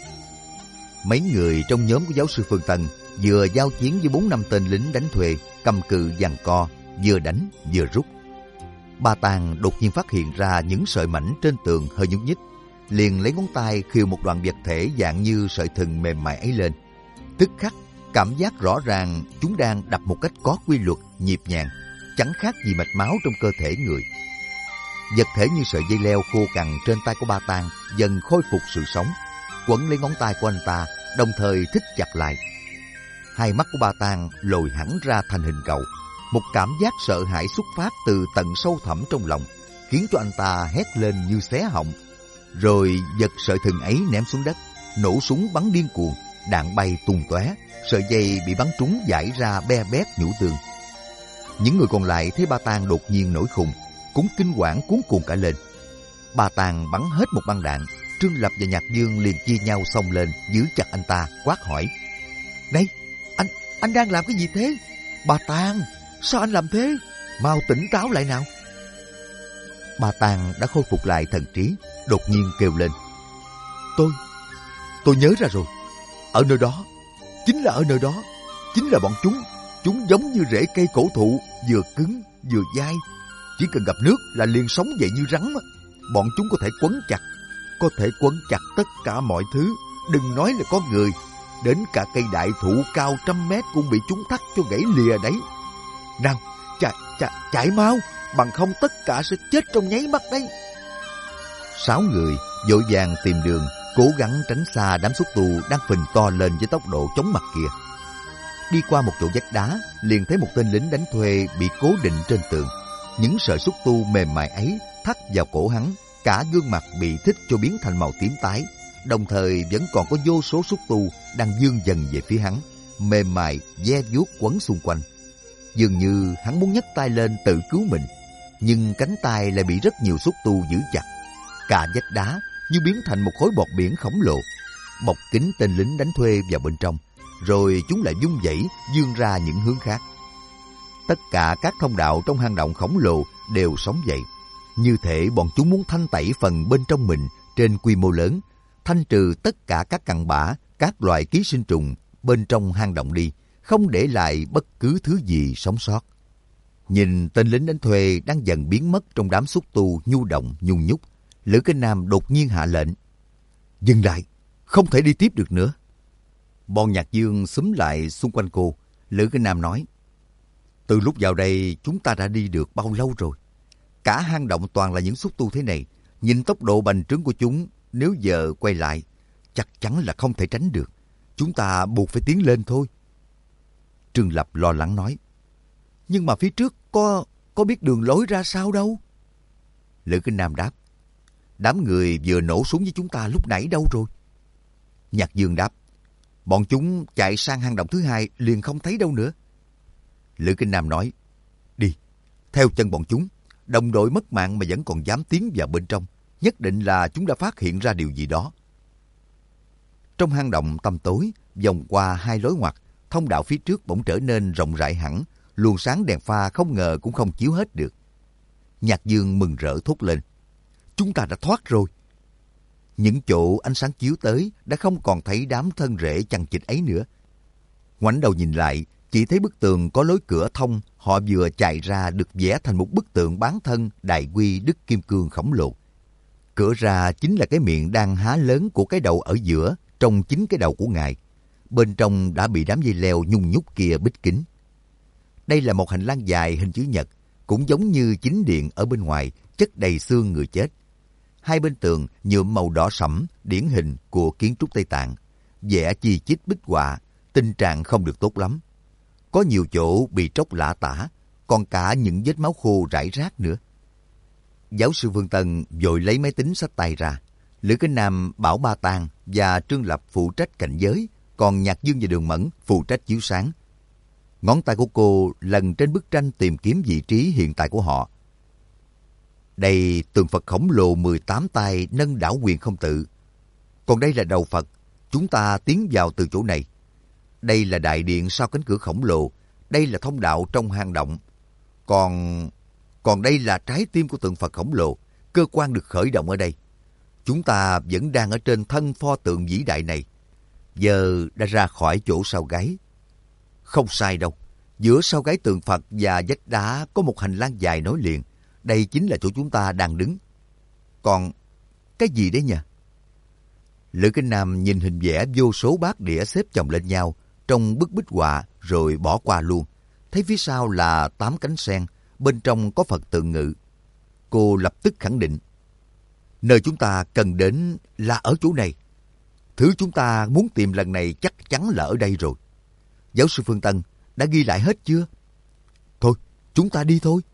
Mấy người trong nhóm của giáo sư Phương Tân vừa giao chiến với bốn năm tên lính đánh thuê, cầm cự giằng co, vừa đánh vừa rút. Ba Tàng đột nhiên phát hiện ra những sợi mảnh trên tường hơi nhúc nhích, liền lấy ngón tay khều một đoạn vật thể dạng như sợi thừng mềm mại ấy lên. Tức khắc cảm giác rõ ràng chúng đang đập một cách có quy luật, nhịp nhàng, chẳng khác gì mạch máu trong cơ thể người. Vật thể như sợi dây leo khô cằn trên tay của Ba Tàng dần khôi phục sự sống, quấn lấy ngón tay của anh ta, đồng thời thích chặt lại. Hai mắt của Ba Tàng lồi hẳn ra thành hình cầu. Một cảm giác sợ hãi xuất phát từ tận sâu thẳm trong lòng, khiến cho anh ta hét lên như xé họng. Rồi giật sợi thừng ấy ném xuống đất, nổ súng bắn điên cuồng, đạn bay tung tóe, sợi dây bị bắn trúng vãi ra be bét nhũ tường. Những người còn lại thấy Ba Tàng đột nhiên nổi khùng, cũng kinh quản cuống cuồng cả lên. Ba Tàng bắn hết một băng đạn, Trương Lập và Nhạc Dương liền chia nhau xông lên giữ chặt anh ta, quát hỏi: "Này, anh anh đang làm cái gì thế? Ba Tàng, sao anh làm thế? Mau tỉnh táo lại nào!" Ba Tàng đã khôi phục lại thần trí, đột nhiên kêu lên: Tôi, tôi nhớ ra rồi. Ở nơi đó, chính là ở nơi đó, chính là bọn chúng. Chúng giống như rễ cây cổ thụ, vừa cứng vừa dai. Chỉ cần gặp nước là liền sống dậy như rắn. Bọn chúng có thể quấn chặt, có thể quấn chặt tất cả mọi thứ. Đừng nói là có người, đến cả cây đại thụ cao trăm mét cũng bị chúng thắt cho gãy lìa đấy. Nào, chạy, chạy, chạy mau, bằng không tất cả sẽ chết trong nháy mắt đấy. Sáu người vội vàng tìm đường, cố gắng tránh xa đám xúc tu đang phình to lên với tốc độ chóng mặt kia. Đi qua một chỗ vách đá, liền thấy một tên lính đánh thuê bị cố định trên tường. Những sợi xúc tu mềm mại ấy thắt vào cổ hắn, cả gương mặt bị thích cho biến thành màu tím tái. Đồng thời vẫn còn có vô số xúc tu đang vươn dần về phía hắn, mềm mại ve vuốt quấn xung quanh. Dường như hắn muốn nhấc tay lên tự cứu mình, nhưng cánh tay lại bị rất nhiều xúc tu giữ chặt. Cả vách đá như biến thành một khối bọt biển khổng lồ, bọc kín tên lính đánh thuê vào bên trong, rồi chúng lại vung vẩy vươn ra những hướng khác. Tất cả các thông đạo trong hang động khổng lồ đều sống dậy, như thể bọn chúng muốn thanh tẩy phần bên trong mình trên quy mô lớn, thanh trừ tất cả các cặn bã, các loài ký sinh trùng bên trong hang động đi, không để lại bất cứ thứ gì sống sót. Nhìn tên lính đánh thuê đang dần biến mất trong đám xúc tu nhu động nhung nhúc, Lữ Kinh Nam đột nhiên hạ lệnh: "Dừng lại, không thể đi tiếp được nữa." Bọn Nhạc Dương xúm lại xung quanh cô. Lữ Kinh Nam nói: "Từ lúc vào đây chúng ta đã đi được bao lâu rồi? Cả hang động toàn là những xúc tu thế này. Nhìn tốc độ bành trướng của chúng, nếu giờ quay lại, chắc chắn là không thể tránh được. Chúng ta buộc phải tiến lên thôi." Trương Lập lo lắng nói: "Nhưng mà phía trước có có biết đường lối ra sao đâu." Lữ Kinh Nam đáp: "Đám người vừa nổ súng với chúng ta lúc nãy đâu rồi?" Nhạc Dương đáp: "Bọn chúng chạy sang hang động thứ hai liền không thấy đâu nữa." Lữ Kinh Nam nói: "Đi, theo chân bọn chúng. Đồng đội mất mạng mà vẫn còn dám tiến vào bên trong, nhất định là chúng đã phát hiện ra điều gì đó." Trong hang động tăm tối, vòng qua hai lối ngoặt, thông đạo phía trước bỗng trở nên rộng rãi hẳn, luồng sáng đèn pha không ngờ cũng không chiếu hết được. Nhạc Dương mừng rỡ thốt lên: "Chúng ta đã thoát rồi." Những chỗ ánh sáng chiếu tới đã không còn thấy đám thân rễ chằng chịt ấy nữa. Ngoảnh đầu nhìn lại, chỉ thấy bức tường có lối cửa thông, họ vừa chạy ra được vẽ thành một bức tượng bán thân Đại Quy Đức Kim Cương khổng lồ. Cửa ra chính là cái miệng đang há lớn của cái đầu ở giữa, trong chính cái đầu của ngài. Bên trong đã bị đám dây leo nhung nhúc kia bít kín. Đây là một hành lang dài hình chữ nhật, cũng giống như chính điện ở bên ngoài, chất đầy xương người chết. Hai bên tường nhuộm màu đỏ sẫm, điển hình của kiến trúc Tây Tạng, vẽ chi chít bích họa, tình trạng không được tốt lắm. Có nhiều chỗ bị tróc lả tả, còn cả những vết máu khô rải rác nữa. Giáo sư Vương Tân vội lấy máy tính xách tay ra. Lữ Kinh Nam bảo Ba Tàng và Trương Lập phụ trách cảnh giới, còn Nhạc Dương và Đường Mẫn phụ trách chiếu sáng. Ngón tay của cô lần trên bức tranh tìm kiếm vị trí hiện tại của họ. Đây tượng Phật khổng lồ mười tám tay nâng đảo quyền không tự. Còn đây là đầu Phật, chúng ta tiến vào từ chỗ này. Đây là đại điện sau cánh cửa khổng lồ, đây là thông đạo trong hang động. Còn... còn đây là trái tim của tượng Phật khổng lồ, cơ quan được khởi động ở đây. Chúng ta vẫn đang ở trên thân pho tượng vĩ đại này, giờ đã ra khỏi chỗ sau gáy. Không sai đâu, giữa sau gáy tượng Phật và vách đá có một hành lang dài nối liền. Đây chính là chỗ chúng ta đang đứng. Còn cái gì đấy nhỉ? Lữ Kinh Nam nhìn hình vẽ vô số bát đĩa xếp chồng lên nhau trong bức bích họa rồi bỏ qua luôn. Thấy phía sau là tám cánh sen, bên trong có Phật tượng ngự. Cô lập tức khẳng định: "Nơi chúng ta cần đến là ở chỗ này. Thứ chúng ta muốn tìm lần này chắc chắn là ở đây rồi. Giáo sư Phương Tân đã ghi lại hết chưa?" "Thôi, chúng ta đi thôi."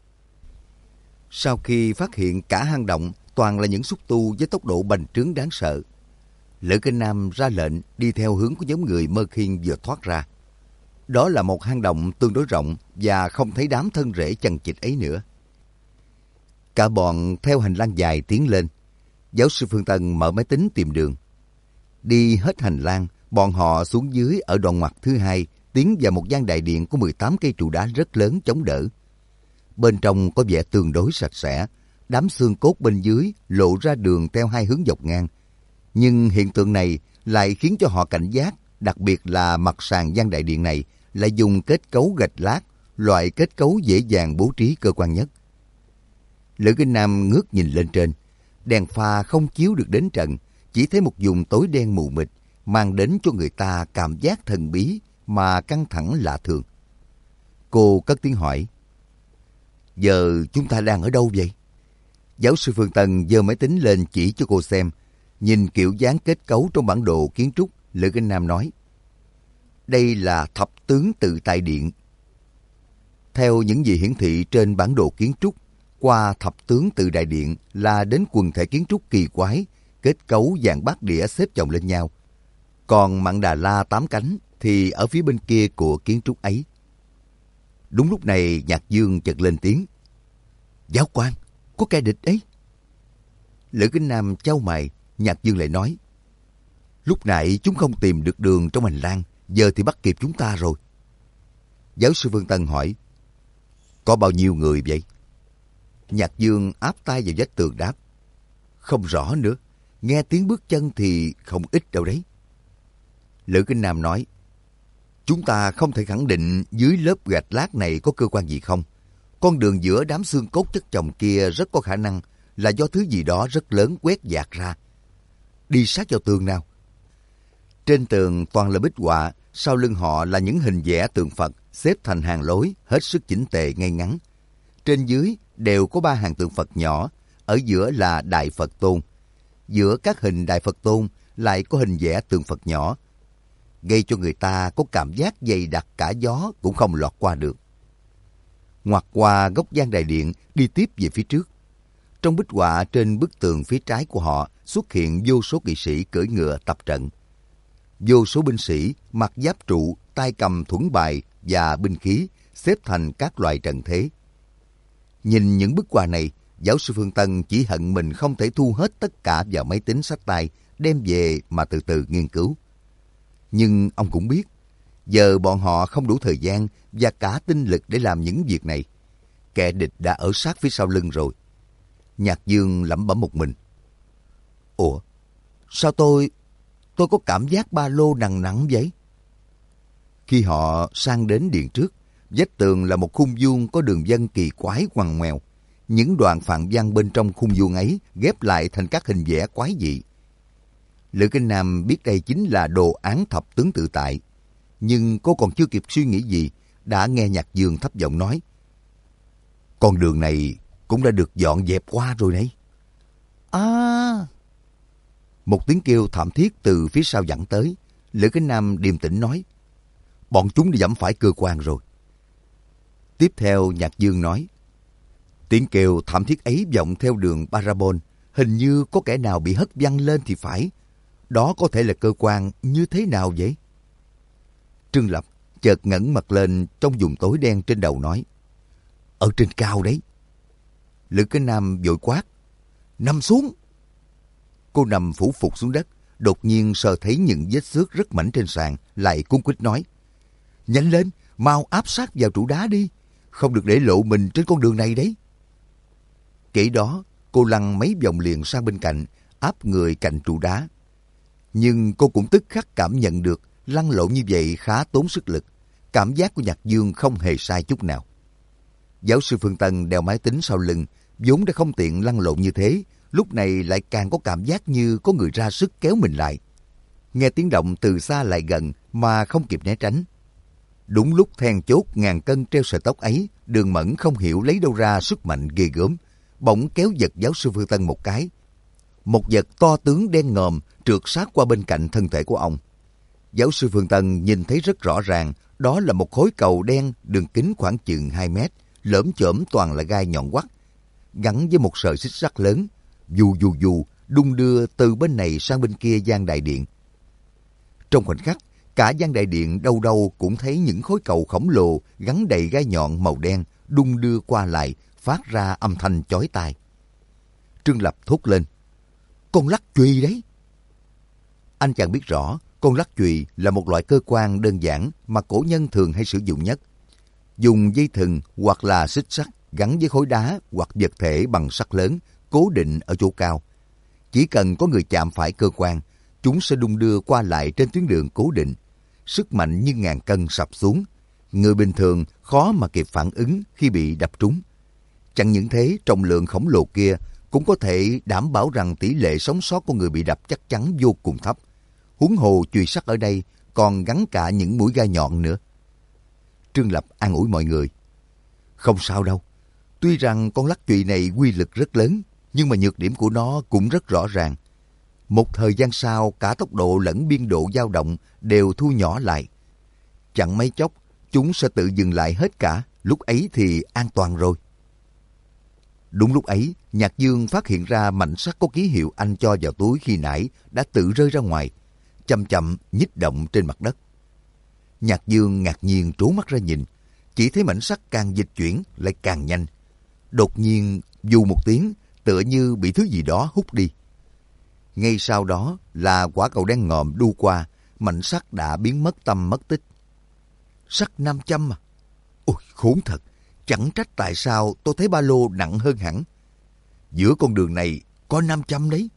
Sau khi phát hiện cả hang động toàn là những xúc tu với tốc độ bành trướng đáng sợ, Lữ Kinh Nam ra lệnh đi theo hướng của nhóm người Mơ Khiên vừa thoát ra. Đó là một hang động tương đối rộng và không thấy đám thân rễ chằng chịt ấy nữa. Cả bọn theo hành lang dài tiến lên. Giáo sư Phương Tân mở máy tính tìm đường. Đi hết hành lang, bọn họ xuống dưới ở đoạn ngoặt thứ hai, tiến vào một gian đại điện có mười tám cây trụ đá rất lớn chống đỡ. Bên trong có vẻ tương đối sạch sẽ, đám xương cốt bên dưới lộ ra đường theo hai hướng dọc ngang. Nhưng hiện tượng này lại khiến cho họ cảnh giác, đặc biệt là mặt sàn gian đại điện này lại dùng kết cấu gạch lát, loại kết cấu dễ dàng bố trí cơ quan nhất. Lữ Kinh Nam ngước nhìn lên trên, đèn pha không chiếu được đến trần, chỉ thấy một vùng tối đen mù mịt, mang đến cho người ta cảm giác thần bí mà căng thẳng lạ thường. Cô cất tiếng hỏi, giờ chúng ta đang ở đâu vậy? Giáo sư Phương Tân giơ máy tính lên chỉ cho cô xem, nhìn kiểu dáng kết cấu trong bản đồ kiến trúc, Lữ Kinh Nam nói, đây là thập tướng tự tại điện. Theo những gì hiển thị trên bản đồ kiến trúc, qua thập tướng tự đại điện là đến quần thể kiến trúc kỳ quái, kết cấu dạng bát đĩa xếp chồng lên nhau. Còn Mạn Đà La tám cánh thì ở phía bên kia của kiến trúc ấy. Đúng lúc này Nhạc Dương chợt lên tiếng, giáo quan, có kẻ địch ấy. Lữ Kinh Nam chau mày, Nhạc Dương lại nói, lúc nãy chúng không tìm được đường trong hành lang, giờ thì bắt kịp chúng ta rồi. Giáo sư Phương Tân hỏi, có bao nhiêu người vậy? Nhạc Dương áp tay vào vách tường đáp, không rõ nữa, nghe tiếng bước chân thì không ít đâu đấy. Lữ Kinh Nam nói, chúng ta không thể khẳng định dưới lớp gạch lát này có cơ quan gì không. Con đường giữa đám xương cốt chất chồng kia rất có khả năng là do thứ gì đó rất lớn quét dạt ra. Đi sát vào tường nào. Trên tường toàn là bích họa, sau lưng họ là những hình vẽ tượng Phật xếp thành hàng lối, hết sức chỉnh tề ngay ngắn. Trên dưới đều có ba hàng tượng Phật nhỏ, ở giữa là Đại Phật Tôn. Giữa các hình Đại Phật Tôn lại có hình vẽ tượng Phật nhỏ, gây cho người ta có cảm giác dày đặc cả gió cũng không lọt qua được. Ngoặt qua góc gian đại điện, đi tiếp về phía trước. Trong bích họa trên bức tường phía trái của họ xuất hiện vô số kỵ sĩ cưỡi ngựa tập trận. Vô số binh sĩ mặc giáp trụ, tay cầm thuẫn bài và binh khí xếp thành các loại trận thế. Nhìn những bức họa này, giáo sư Phương Tân chỉ hận mình không thể thu hết tất cả vào máy tính sách tay, đem về mà từ từ nghiên cứu. Nhưng ông cũng biết, giờ bọn họ không đủ thời gian và cả tinh lực để làm những việc này. Kẻ địch đã ở sát phía sau lưng rồi. Nhạc Dương lẩm bẩm một mình. Ủa, sao tôi, tôi có cảm giác ba lô nặng nặng vậy? Khi họ sang đến điện trước, vách tường là một khung vuông có đường vân kỳ quái ngoằn ngoèo. Những đoạn phạn văn bên trong khung vuông ấy ghép lại thành các hình vẽ quái dị. Lữ Kinh Nam biết đây chính là đồ án thập tướng tự tại. Nhưng cô còn chưa kịp suy nghĩ gì, đã nghe Nhạc Dương thấp giọng nói, con đường này cũng đã được dọn dẹp qua rồi đấy. À! Một tiếng kêu thảm thiết từ phía sau vẳng tới. Lữ Kinh Nam điềm tĩnh nói, bọn chúng đã dẫm phải cơ quan rồi. Tiếp theo Nhạc Dương nói, tiếng kêu thảm thiết ấy vọng theo đường parabol, hình như có kẻ nào bị hất văng lên thì phải. Đó có thể là cơ quan như thế nào vậy? Trương Lập chợt ngẩng mặt lên trong vùng tối đen trên đầu nói, ở trên cao đấy. Lữ Kinh Nam vội quát, nằm xuống. Cô nằm phủ phục xuống đất, đột nhiên sờ thấy những vết xước rất mảnh trên sàn, lại cuống quýt nói, nhanh lên, mau áp sát vào trụ đá đi, không được để lộ mình trên con đường này đấy. Kể đó, cô lăn mấy vòng liền sang bên cạnh, áp người cạnh trụ đá. Nhưng cô cũng tức khắc cảm nhận được lăn lộn như vậy khá tốn sức lực. Cảm giác của Nhạc Dương không hề sai chút nào. Giáo sư Phương Tân đeo máy tính sau lưng, vốn đã không tiện lăn lộn như thế, lúc này lại càng có cảm giác như có người ra sức kéo mình lại. Nghe tiếng động từ xa lại gần mà không kịp né tránh. Đúng lúc then chốt ngàn cân treo sợi tóc ấy, Đường Mẫn không hiểu lấy đâu ra sức mạnh ghê gớm, bỗng kéo giật giáo sư Phương Tân một cái. Một vật to tướng đen ngòm trượt sát qua bên cạnh thân thể của ông. Giáo sư Phương Tân nhìn thấy rất rõ ràng, đó là một khối cầu đen đường kính khoảng chừng hai mét, lởm chởm toàn là gai nhọn quắt, gắn với một sợi xích sắt lớn, dù dù dù đung đưa từ bên này sang bên kia gian đại điện. Trong khoảnh khắc, cả gian đại điện đâu đâu cũng thấy những khối cầu khổng lồ gắn đầy gai nhọn màu đen đung đưa qua lại, phát ra âm thanh chói tai. Trương Lập thốt lên. Con lắc chùy đấy. Anh chàng biết rõ, con lắc chùy là một loại cơ quan đơn giản mà cổ nhân thường hay sử dụng nhất. Dùng dây thừng hoặc là xích sắt gắn với khối đá hoặc vật thể bằng sắt lớn, cố định ở chỗ cao. Chỉ cần có người chạm phải cơ quan, chúng sẽ đung đưa qua lại trên tuyến đường cố định. Sức mạnh như ngàn cân sập xuống. Người bình thường khó mà kịp phản ứng khi bị đập trúng. Chẳng những thế, trọng lượng khổng lồ kia cũng có thể đảm bảo rằng tỷ lệ sống sót của người bị đập chắc chắn vô cùng thấp. Huống hồ chùy sắt ở đây còn gắn cả những mũi gai nhọn nữa. Trương Lập an ủi mọi người. Không sao đâu. Tuy rằng con lắc chùy này quy lực rất lớn, nhưng mà nhược điểm của nó cũng rất rõ ràng. Một thời gian sau, cả tốc độ lẫn biên độ dao động đều thu nhỏ lại. Chẳng mấy chốc, chúng sẽ tự dừng lại hết cả. Lúc ấy thì an toàn rồi. Đúng lúc ấy, Nhạc Dương phát hiện ra mảnh sắt có ký hiệu anh cho vào túi khi nãy đã tự rơi ra ngoài, chậm chậm nhích động trên mặt đất. Nhạc Dương ngạc nhiên trố mắt ra nhìn, chỉ thấy mảnh sắt càng dịch chuyển lại càng nhanh. Đột nhiên, vù một tiếng, tựa như bị thứ gì đó hút đi. Ngay sau đó là quả cầu đen ngòm đu qua, mảnh sắt đã biến mất tăm mất tích. Sắt nam châm à? Ôi, khốn thật! Chẳng trách tại sao tôi thấy ba lô nặng hơn hẳn. Giữa con đường này có nam châm đấy.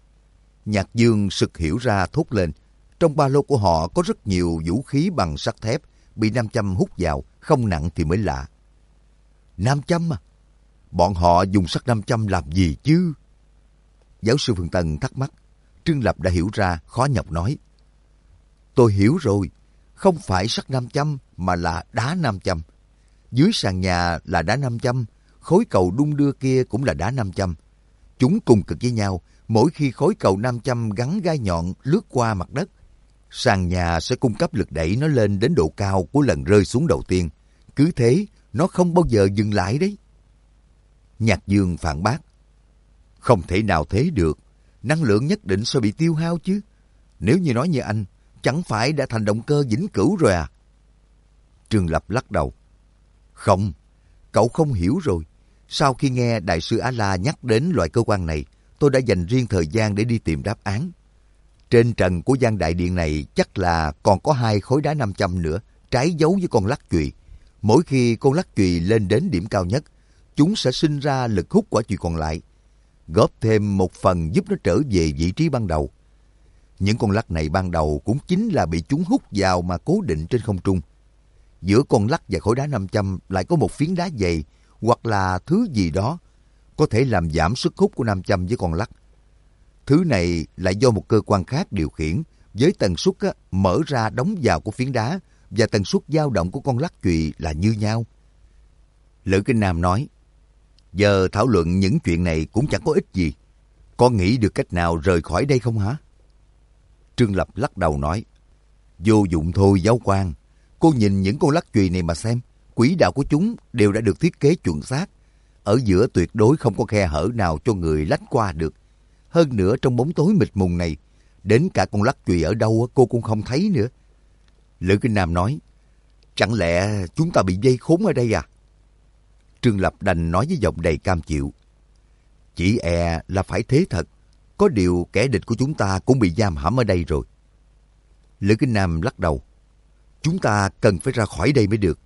Nhạc Dương sực hiểu ra thốt lên. Trong ba lô của họ có rất nhiều vũ khí bằng sắt thép, bị nam châm hút vào, không nặng thì mới lạ. Nam châm à? Bọn họ dùng sắt nam châm làm gì chứ? Giáo sư Phương Tân thắc mắc. Trương Lập đã hiểu ra, khó nhọc nói. Tôi hiểu rồi, không phải sắt nam châm mà là đá nam châm. Dưới sàn nhà là đá nam châm, khối cầu đung đưa kia cũng là đá nam châm. Chúng cùng cực với nhau, mỗi khi khối cầu nam châm gắn gai nhọn lướt qua mặt đất, sàn nhà sẽ cung cấp lực đẩy nó lên đến độ cao của lần rơi xuống đầu tiên. Cứ thế, nó không bao giờ dừng lại đấy. Nhạc Dương phản bác. Không thể nào thế được, năng lượng nhất định sẽ bị tiêu hao chứ. Nếu như nói như anh, chẳng phải đã thành động cơ vĩnh cửu rồi à? Trương Lập lắc đầu. Không, cậu không hiểu rồi. Sau khi nghe Đại sư A-la nhắc đến loại cơ quan này, tôi đã dành riêng thời gian để đi tìm đáp án. Trên trần của gian đại điện này chắc là còn có hai khối đá nam châm nữa, trái dấu với con lắc chùy. Mỗi khi con lắc chùy lên đến điểm cao nhất, chúng sẽ sinh ra lực hút quả chùy còn lại, góp thêm một phần giúp nó trở về vị trí ban đầu. Những con lắc này ban đầu cũng chính là bị chúng hút vào mà cố định trên không trung. Giữa con lắc và khối đá nam châm lại có một phiến đá dày hoặc là thứ gì đó có thể làm giảm sức hút của nam châm với con lắc. Thứ này lại do một cơ quan khác điều khiển, với tần suất á, mở ra đóng vào của phiến đá và tần suất dao động của con lắc chùy là như nhau. Lữ Kinh Nam nói, giờ thảo luận những chuyện này cũng chẳng có ích gì. Có nghĩ được cách nào rời khỏi đây không hả? Trương Lập lắc đầu nói, vô dụng thôi giáo quan. Cô nhìn những con lắc chùy này mà xem, quỹ đạo của chúng đều đã được thiết kế chuẩn xác. Ở giữa tuyệt đối không có khe hở nào cho người lách qua được. Hơn nữa trong bóng tối mịt mùng này, đến cả con lắc chùy ở đâu cô cũng không thấy nữa. Lữ Kinh Nam nói, chẳng lẽ chúng ta bị dây khốn ở đây à? Trương Lập đành nói với giọng đầy cam chịu, chỉ e là phải thế thật. Có điều kẻ địch của chúng ta cũng bị giam hãm ở đây rồi. Lữ Kinh Nam lắc đầu, chúng ta cần phải ra khỏi đây mới được.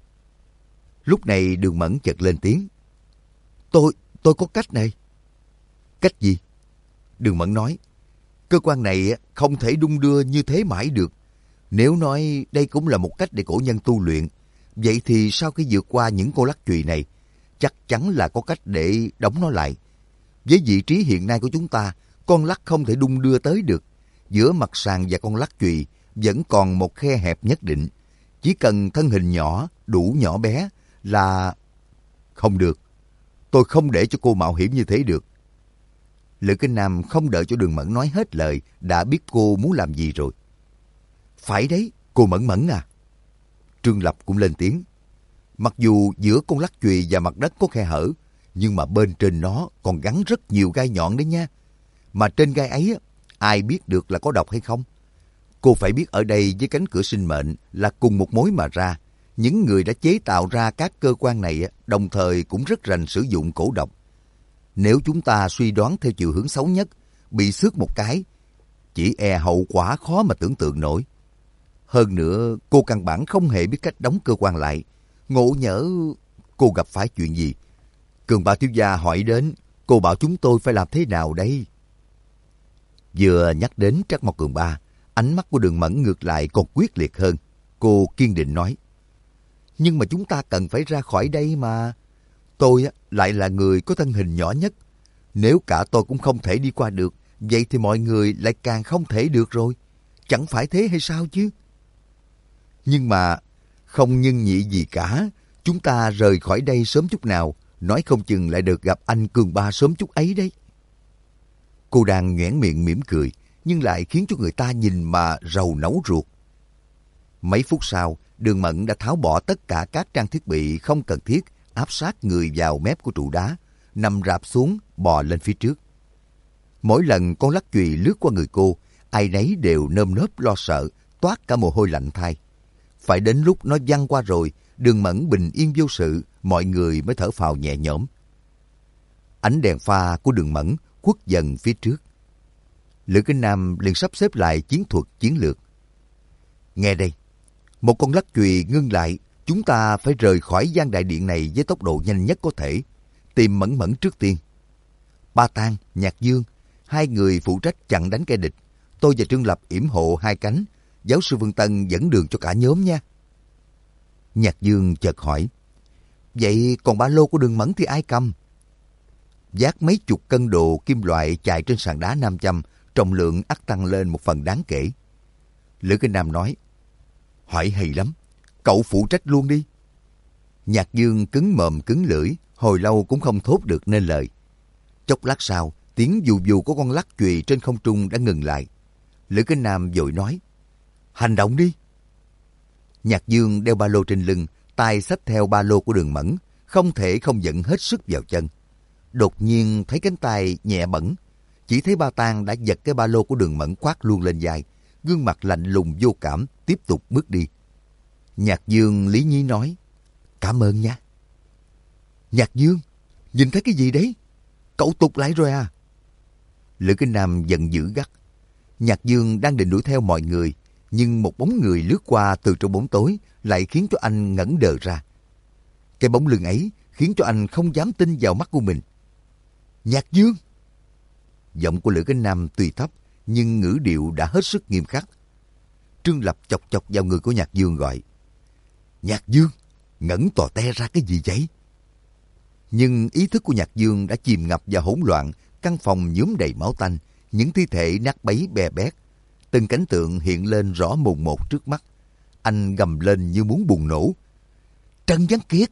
Lúc này Đường Mẫn chợt lên tiếng, Tôi, tôi có cách này. Cách gì? Đường Mẫn nói, cơ quan này không thể đung đưa như thế mãi được. Nếu nói đây cũng là một cách để cổ nhân tu luyện, vậy thì sau khi vượt qua những con lắc chùy này, chắc chắn là có cách để đóng nó lại. Với vị trí hiện nay của chúng ta, con lắc không thể đung đưa tới được. Giữa mặt sàn và con lắc chùy vẫn còn một khe hẹp nhất định. Chỉ cần thân hình nhỏ, đủ nhỏ bé là... Không được. Tôi không để cho cô mạo hiểm như thế được. Lữ Kinh Nam không đợi cho Đường Mẫn nói hết lời, đã biết cô muốn làm gì rồi. Phải đấy, cô Mẫn Mẫn à. Trương Lập cũng lên tiếng. Mặc dù giữa con lắc chùy và mặt đất có khe hở, nhưng mà bên trên nó còn gắn rất nhiều gai nhọn đấy nha. Mà trên gai ấy, ai biết được là có độc hay không? Cô phải biết ở đây với cánh cửa sinh mệnh là cùng một mối mà ra. Những người đã chế tạo ra các cơ quan này đồng thời cũng rất rành sử dụng cổ độc. Nếu chúng ta suy đoán theo chiều hướng xấu nhất, bị xước một cái, chỉ e hậu quả khó mà tưởng tượng nổi. Hơn nữa, cô căn bản không hề biết cách đóng cơ quan lại. Ngộ nhỡ cô gặp phải chuyện gì. Cường Ba thiếu gia hỏi đến, cô bảo chúng tôi phải làm thế nào đây? Vừa nhắc đến Trắc Mộc Cường Ba, ánh mắt của Đường Mẫn ngược lại còn quyết liệt hơn. Cô kiên định nói, nhưng mà chúng ta cần phải ra khỏi đây mà. Tôi lại là người có thân hình nhỏ nhất. Nếu cả tôi cũng không thể đi qua được, vậy thì mọi người lại càng không thể được rồi. Chẳng phải thế hay sao chứ? Nhưng mà không nhân nhị gì cả. Chúng ta rời khỏi đây sớm chút nào, nói không chừng lại được gặp anh Cường Ba sớm chút ấy đấy. Cô đang nhoẻn miệng mỉm cười, nhưng lại khiến cho người ta nhìn mà rầu nấu ruột. Mấy phút sau, Đường Mẫn đã tháo bỏ tất cả các trang thiết bị không cần thiết, áp sát người vào mép của trụ đá, nằm rạp xuống, bò lên phía trước. Mỗi lần con lắc chùy lướt qua người cô, ai nấy đều nơm nớp lo sợ, toát cả mồ hôi lạnh thai. Phải đến lúc nó văng qua rồi, Đường Mẫn bình yên vô sự, mọi người mới thở phào nhẹ nhõm. Ánh đèn pha của Đường Mẫn khuất dần phía trước. Lữ Kinh Nam liền sắp xếp lại chiến thuật chiến lược. Nghe đây, một con lắc chùy ngưng lại, chúng ta phải rời khỏi gian đại điện này với tốc độ nhanh nhất có thể, tìm Mẫn Mẫn trước tiên. Ba Tang, Nhạc Dương, hai người phụ trách chặn đánh kẻ địch. Tôi và Trương Lập yểm hộ hai cánh, giáo sư Vương Tân dẫn đường cho cả nhóm nha. Nhạc Dương chợt hỏi, vậy còn ba lô của Đường Mẫn thì ai cầm? Vác mấy chục cân đồ kim loại chạy trên sàn đá nam châm, trọng lượng ắt tăng lên một phần đáng kể. Lữ Kinh Nam nói, hỏi hay lắm, cậu phụ trách luôn đi. Nhạc Dương cứng mồm cứng lưỡi, hồi lâu cũng không thốt được nên lời. Chốc lát sau, tiếng dù dù của con lắc chùy trên không trung đã ngừng lại. Lữ Kinh Nam vội nói, hành động đi. Nhạc Dương đeo ba lô trên lưng, tay xách theo ba lô của Đường Mẫn, không thể không dẫn hết sức vào chân. Đột nhiên thấy cánh tay nhẹ bẩn, chỉ thấy Ba Tang đã giật cái ba lô của Đường Mẫn khoác luôn lên vai, gương mặt lạnh lùng vô cảm, tiếp tục bước đi. Nhạc Dương lý nhí nói, cảm ơn nha. Nhạc Dương, nhìn thấy cái gì đấy? Cậu tụt lại rồi à? Lữ Kinh Nam giận dữ gắt. Nhạc Dương đang định đuổi theo mọi người, nhưng một bóng người lướt qua từ trong bóng tối lại khiến cho anh ngẩn đờ ra. Cái bóng lưng ấy khiến cho anh không dám tin vào mắt của mình. Nhạc Dương! Giọng của Lữ Kinh Nam tuy thấp, nhưng ngữ điệu đã hết sức nghiêm khắc. Trương Lập chọc chọc vào người của Nhạc Dương gọi, Nhạc Dương, ngẩn tò te ra cái gì vậy? Nhưng ý thức của Nhạc Dương đã chìm ngập vào hỗn loạn, căn phòng nhuốm đầy máu tanh, những thi thể nát bấy bè bét. Từng cảnh tượng hiện lên rõ mồn một trước mắt. Anh gầm lên như muốn bùng nổ. Trần Văn Kiệt!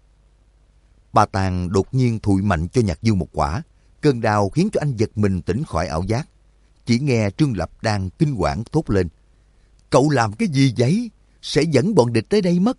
Ba Tang đột nhiên thụi mạnh cho Nhạc Dương một quả. Cơn đau khiến cho anh giật mình tỉnh khỏi ảo giác. Chỉ nghe Trương Lập đang kinh quản thốt lên, cậu làm cái gì vậy? Sẽ dẫn bọn địch tới đây mất.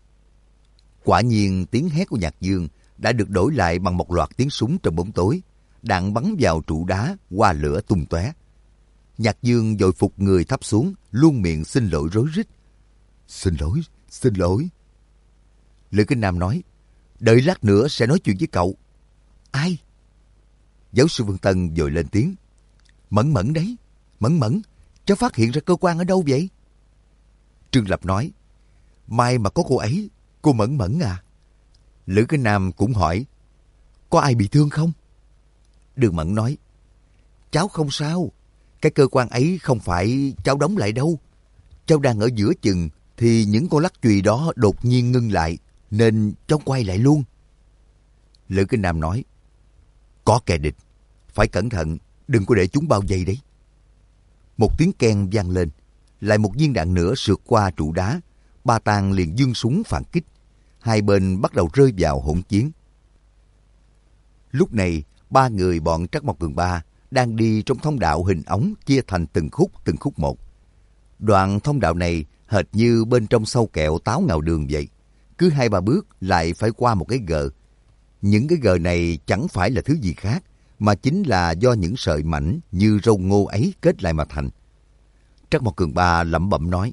Quả nhiên tiếng hét của Nhạc Dương đã được đổi lại bằng một loạt tiếng súng trong bóng tối. Đạn bắn vào trụ đá, hoa lửa tung tóe. Nhạc Dương vội phục người thấp xuống, luôn miệng xin lỗi rối rít. Xin lỗi, xin lỗi. Lữ Kinh Nam nói, đợi lát nữa sẽ nói chuyện với cậu. Ai? Giáo sư Vương Tân vội lên tiếng. Mẫn Mẫn đấy. Mẫn Mẫn, cháu phát hiện ra cơ quan ở đâu vậy? Trương Lập nói, may mà có cô ấy, cô Mẫn Mẫn à. Lữ Kinh Nam cũng hỏi, có ai bị thương không? Đường Mẫn nói, cháu không sao. Cái cơ quan ấy không phải cháu đóng lại đâu. Cháu đang ở giữa chừng thì những con lắc chùy đó đột nhiên ngưng lại, nên cháu quay lại luôn. Lữ Kinh Nam nói, có kẻ địch, phải cẩn thận, đừng có để chúng bao vây đấy. Một tiếng keng vang lên, lại một viên đạn nữa sượt qua trụ đá. Ba Tang liền giương súng phản kích. Hai bên bắt đầu rơi vào hỗn chiến. Lúc này, ba người bọn Trắc Mộc Cường Ba đang đi trong thông đạo hình ống chia thành từng khúc từng khúc một. Đoạn thông đạo này hệt như bên trong sâu kẹo táo ngào đường vậy. Cứ hai ba bước lại phải qua một cái gờ. Những cái gờ này chẳng phải là thứ gì khác, mà chính là do những sợi mảnh như râu ngô ấy kết lại mà thành. Trắc Mộc Cường Ba lẩm bẩm nói,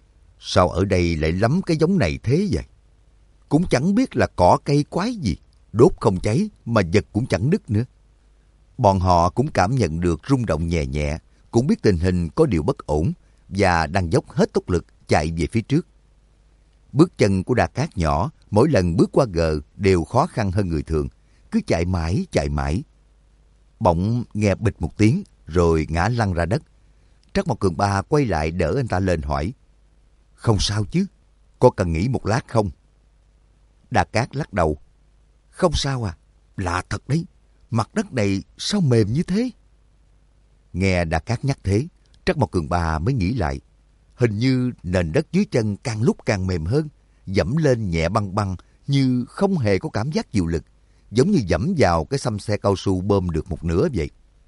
sao ở đây lại lắm cái giống này thế vậy? Cũng chẳng biết là cỏ cây quái gì, đốt không cháy mà giật cũng chẳng đứt nữa. Bọn họ cũng cảm nhận được rung động nhẹ nhẹ, cũng biết tình hình có điều bất ổn và đang dốc hết tốc lực chạy về phía trước. Bước chân của Đa Cát nhỏ, mỗi lần bước qua gờ đều khó khăn hơn người thường, cứ chạy mãi chạy mãi. Bỗng nghe bịch một tiếng rồi ngã lăn ra đất. Trắc Mộc Cường Ba quay lại đỡ anh ta lên hỏi: "Không sao chứ? Có cần nghỉ một lát không?" Đa Cát lắc đầu: "Không sao à, lạ thật đấy, mặt đất này sao mềm như thế?" Nghe Đa Cát nhắc thế, Trắc Mộc Cường Ba mới nghĩ lại. Hình như nền đất dưới chân càng lúc càng mềm hơn, dẫm lên nhẹ băng băng như không hề có cảm giác chịu lực, giống như dẫm vào cái xăm xe cao su bơm được một nửa vậy.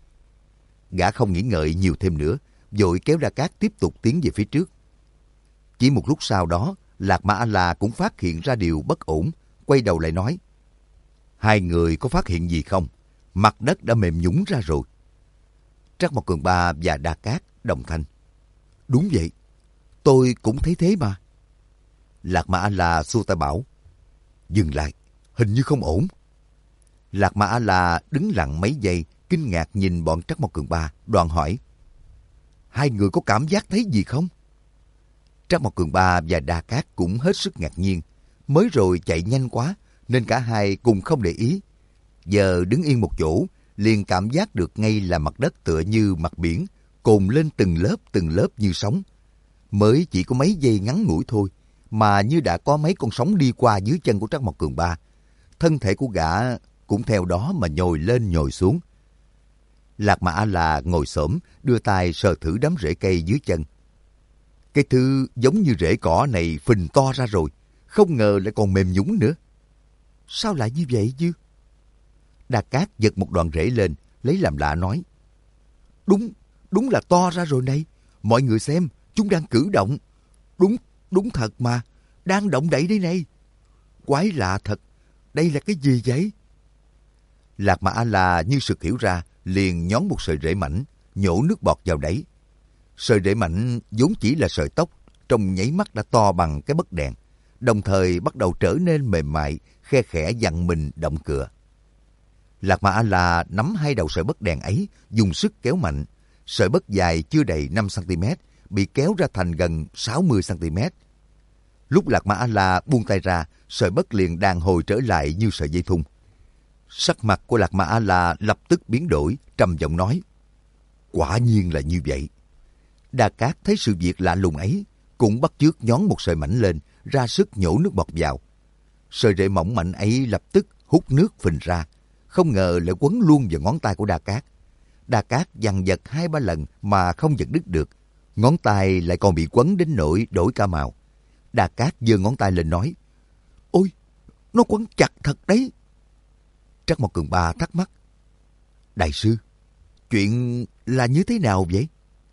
Gã không nghĩ ngợi nhiều thêm nữa, vội kéo Đa Cát tiếp tục tiến về phía trước. Chỉ một lúc sau đó, Lạc Mã A-la cũng phát hiện ra điều bất ổn, quay đầu lại nói: "Hai người có phát hiện gì không? Mặt đất đã mềm nhũn ra rồi." Trắc Mộc Cường Ba và Đa Cát đồng thanh: "Đúng vậy, tôi cũng thấy thế mà." Lạc Mã A-la xua tay bảo: "Dừng lại, hình như không ổn." Lạc Mã A-la đứng lặng mấy giây, kinh ngạc nhìn bọn Trắc Mộc Cường Ba, đoạn hỏi: "Hai người có cảm giác thấy gì không?" Trắc Mộc Cường Ba và Đa Cát cũng hết sức ngạc nhiên, mới rồi chạy nhanh quá nên cả hai cùng không để ý. Giờ đứng yên một chỗ, liền cảm giác được ngay là mặt đất tựa như mặt biển, cồn lên từng lớp từng lớp như sóng. Mới chỉ có mấy giây ngắn ngủi thôi, mà như đã có mấy con sóng đi qua dưới chân của Trắc Mộc Cường Ba. Thân thể của gã cũng theo đó mà nhồi lên nhồi xuống. Lạc Mã A-la ngồi xổm, đưa tay sờ thử đám rễ cây dưới chân. Cái thứ giống như rễ cỏ này phình to ra rồi, không ngờ lại còn mềm nhũn nữa. Sao lại như vậy chứ? Đa Cát giật một đoạn rễ lên, lấy làm lạ nói: Đúng, đúng là to ra rồi này. Mọi người xem, chúng đang cử động. Đúng, đúng thật mà, đang động đậy đây này. Quái lạ thật, đây là cái gì vậy? Lạc Mã A-la như sực hiểu ra, liền nhón một sợi rễ mảnh, nhổ nước bọt vào đấy. Sợi rễ mảnh vốn chỉ là sợi tóc, trong nháy mắt đã to bằng cái bất đèn, đồng thời bắt đầu trở nên mềm mại, khe khẽ vặn mình động cựa. Lạc Mã A-la nắm hai đầu sợi bất đèn ấy, dùng sức kéo mạnh. Sợi bất dài chưa đầy năm xăng-ti-mét, bị kéo ra thành gần sáu mươi xăng-ti-mét. Lúc Lạc Mã A-la buông tay ra, sợi bất liền đàn hồi trở lại như sợi dây thun. Sắc mặt của Lạc Mã A-la lập tức biến đổi, trầm giọng nói: Quả nhiên là như vậy. Đa Cát thấy sự việc lạ lùng ấy, cũng bắt chước nhón một sợi mảnh lên, ra sức nhổ nước bọt vào. Sợi rễ mỏng mảnh ấy lập tức hút nước phình ra, không ngờ lại quấn luôn vào ngón tay của Đa Cát. Đa Cát giằng giật hai ba lần mà không giật đứt được, ngón tay lại còn bị quấn đến nỗi đổi cả màu. Đa Cát giơ ngón tay lên nói: Ôi, nó quấn chặt thật đấy. Trắc Mộc Cường Ba thắc mắc: Đại sư, chuyện là như thế nào vậy?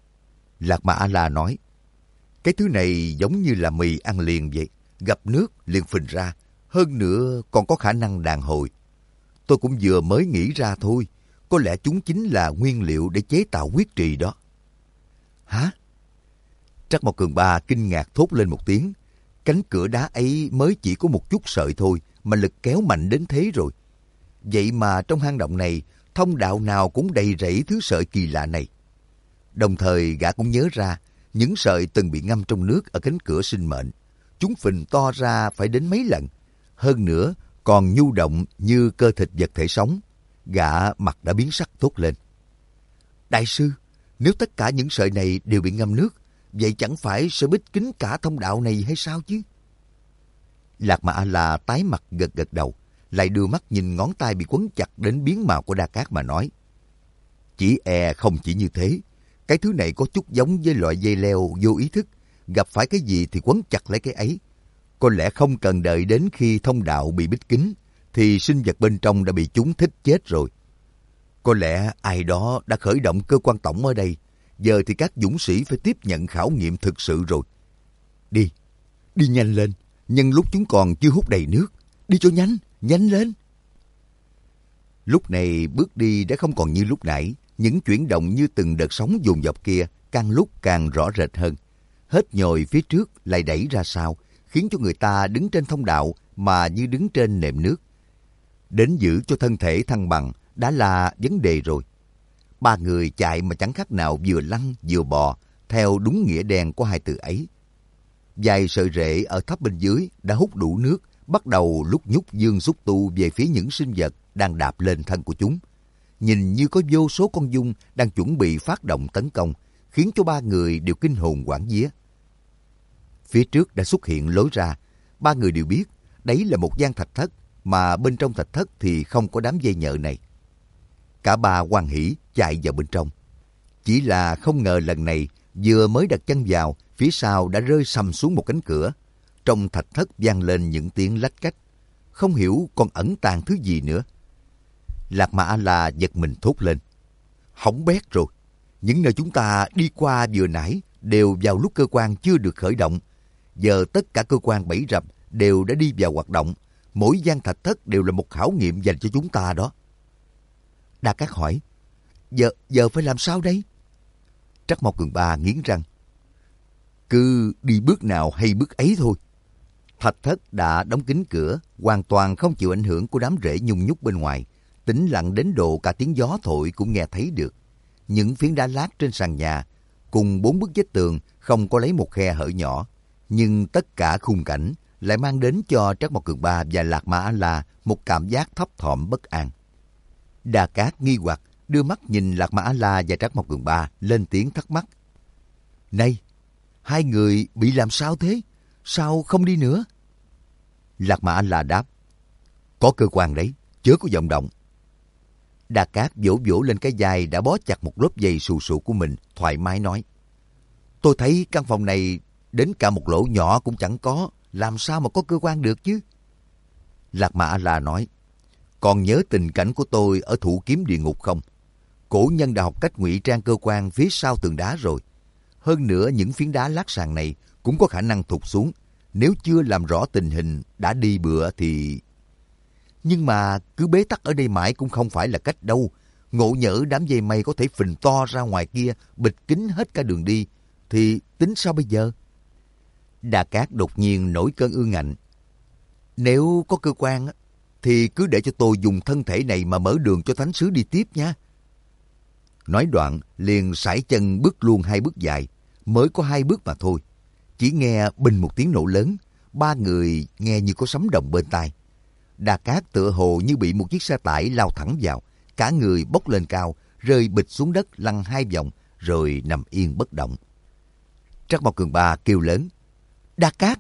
Lạc Mã A-la nói: Cái thứ này giống như là mì ăn liền vậy, gặp nước liền phình ra, hơn nữa còn có khả năng đàn hồi. Tôi cũng vừa mới nghĩ ra thôi, có lẽ chúng chính là nguyên liệu để chế tạo huyết trì đó. Hả? Trắc Mộc Cường Ba kinh ngạc thốt lên một tiếng. Cánh cửa đá ấy mới chỉ có một chút sợi thôi mà lực kéo mạnh đến thế rồi. Vậy mà trong hang động này, thông đạo nào cũng đầy rẫy thứ sợi kỳ lạ này. Đồng thời gã cũng nhớ ra, những sợi từng bị ngâm trong nước ở cánh cửa sinh mệnh. Chúng phình to ra phải đến mấy lần. Hơn nữa, còn nhu động như cơ thịt vật thể sống. Gã mặt đã biến sắc thốt lên: Đại sư, nếu tất cả những sợi này đều bị ngâm nước, vậy chẳng phải sẽ bít kín cả thông đạo này hay sao chứ? Lạc Mã A-la tái mặt gật gật đầu, lại đưa mắt nhìn ngón tay bị quấn chặt đến biến màu của Đa Cát mà nói: Chỉ e không chỉ như thế, cái thứ này có chút giống với loại dây leo vô ý thức, gặp phải cái gì thì quấn chặt lấy cái ấy. Có lẽ không cần đợi đến khi thông đạo bị bít kín, thì sinh vật bên trong đã bị chúng thích chết rồi. Có lẽ ai đó đã khởi động cơ quan tổng ở đây, giờ thì các dũng sĩ phải tiếp nhận khảo nghiệm thực sự rồi. Đi, đi nhanh lên, nhân lúc chúng còn chưa hút đầy nước, đi cho nhanh, nhanh lên. Lúc này bước đi đã không còn như lúc nãy, những chuyển động như từng đợt sóng dồn dập kia càng lúc càng rõ rệt hơn. Hết nhồi phía trước lại đẩy ra sau, khiến cho người ta đứng trên thông đạo mà như đứng trên nệm nước. Đến giữ cho thân thể thăng bằng đã là vấn đề rồi. Ba người chạy mà chẳng khác nào vừa lăn vừa bò, theo đúng nghĩa đen của hai từ ấy. Vài sợi rễ ở thấp bên dưới đã hút đủ nước, bắt đầu lúc nhúc dương xúc tu về phía những sinh vật đang đạp lên thân của chúng. Nhìn như có vô số con giun đang chuẩn bị phát động tấn công, khiến cho ba người đều kinh hồn hoảng vía. Phía trước đã xuất hiện lối ra, ba người đều biết đấy là một gian thạch thất, mà bên trong thạch thất thì không có đám dây nhợ này. Cả ba hoan hỉ chạy vào bên trong. Chỉ là không ngờ lần này vừa mới đặt chân vào, phía sau đã rơi sầm xuống một cánh cửa. Trong thạch thất vang lên những tiếng lách cách, không hiểu còn ẩn tàng thứ gì nữa. Lạc Mà A-la giật mình thốt lên. Hỏng bét rồi, những nơi chúng ta đi qua vừa nãy đều vào lúc cơ quan chưa được khởi động. Giờ tất cả cơ quan bẫy rập đều đã đi vào hoạt động. Mỗi gian thạch thất đều là một khảo nghiệm dành cho chúng ta đó. Đa Cát hỏi, giờ giờ phải làm sao đây? Trắc Mộc Cường Ba nghiến răng, cứ đi bước nào hay bước ấy thôi. Thạch thất đã đóng kín cửa, hoàn toàn không chịu ảnh hưởng của đám rễ nhung nhúc bên ngoài, tĩnh lặng đến độ cả tiếng gió thổi cũng nghe thấy được. Những phiến đá lát trên sàn nhà cùng bốn bức vách tường không có lấy một khe hở nhỏ, nhưng tất cả khung cảnh lại mang đến cho Trắc Mộc Cường Ba và Lạc Mà A-la một cảm giác thấp thỏm bất an. Đa Cát nghi hoặc đưa mắt nhìn Lạc Mà A-la và Trắc Mộc Cường Ba, lên tiếng thắc mắc. Này, hai người bị làm sao thế? Sao không đi nữa? Lạc Mà A-la đáp, có cơ quan đấy, chớ có vọng động. Đa Cát vỗ vỗ lên cái vai đã bó chặt một lớp dây xù xù của mình, thoải mái nói, tôi thấy căn phòng này đến cả một lỗ nhỏ cũng chẳng có, làm sao mà có cơ quan được chứ? Lạc Mà A-la nói, còn nhớ tình cảnh của tôi ở Thủ Kiếm Địa Ngục không? Cổ nhân đã học cách ngụy trang cơ quan phía sau tường đá rồi. Hơn nữa những phiến đá lát sàn này cũng có khả năng thụt xuống. Nếu chưa làm rõ tình hình đã đi bựa thì... Nhưng mà cứ bế tắc ở đây mãi cũng không phải là cách đâu. Ngộ nhỡ đám dây mây có thể phình to ra ngoài kia, bịt kín hết cả đường đi, thì tính sao bây giờ? Đa Cát đột nhiên nổi cơn ương ngạnh. Nếu có cơ quan thì cứ để cho tôi dùng thân thể này mà mở đường cho thánh sứ đi tiếp nha. Nói đoạn liền sải chân bước luôn hai bước dài, mới có hai bước mà thôi. Chỉ nghe bình một tiếng nổ lớn, ba người nghe như có sấm động bên tai. Đa Cát tựa hồ như bị một chiếc xe tải lao thẳng vào, cả người bốc lên cao, rơi bịch xuống đất lăn hai vòng, rồi nằm yên bất động. Trắc Mộc Cường Ba kêu lớn, Đa Cát!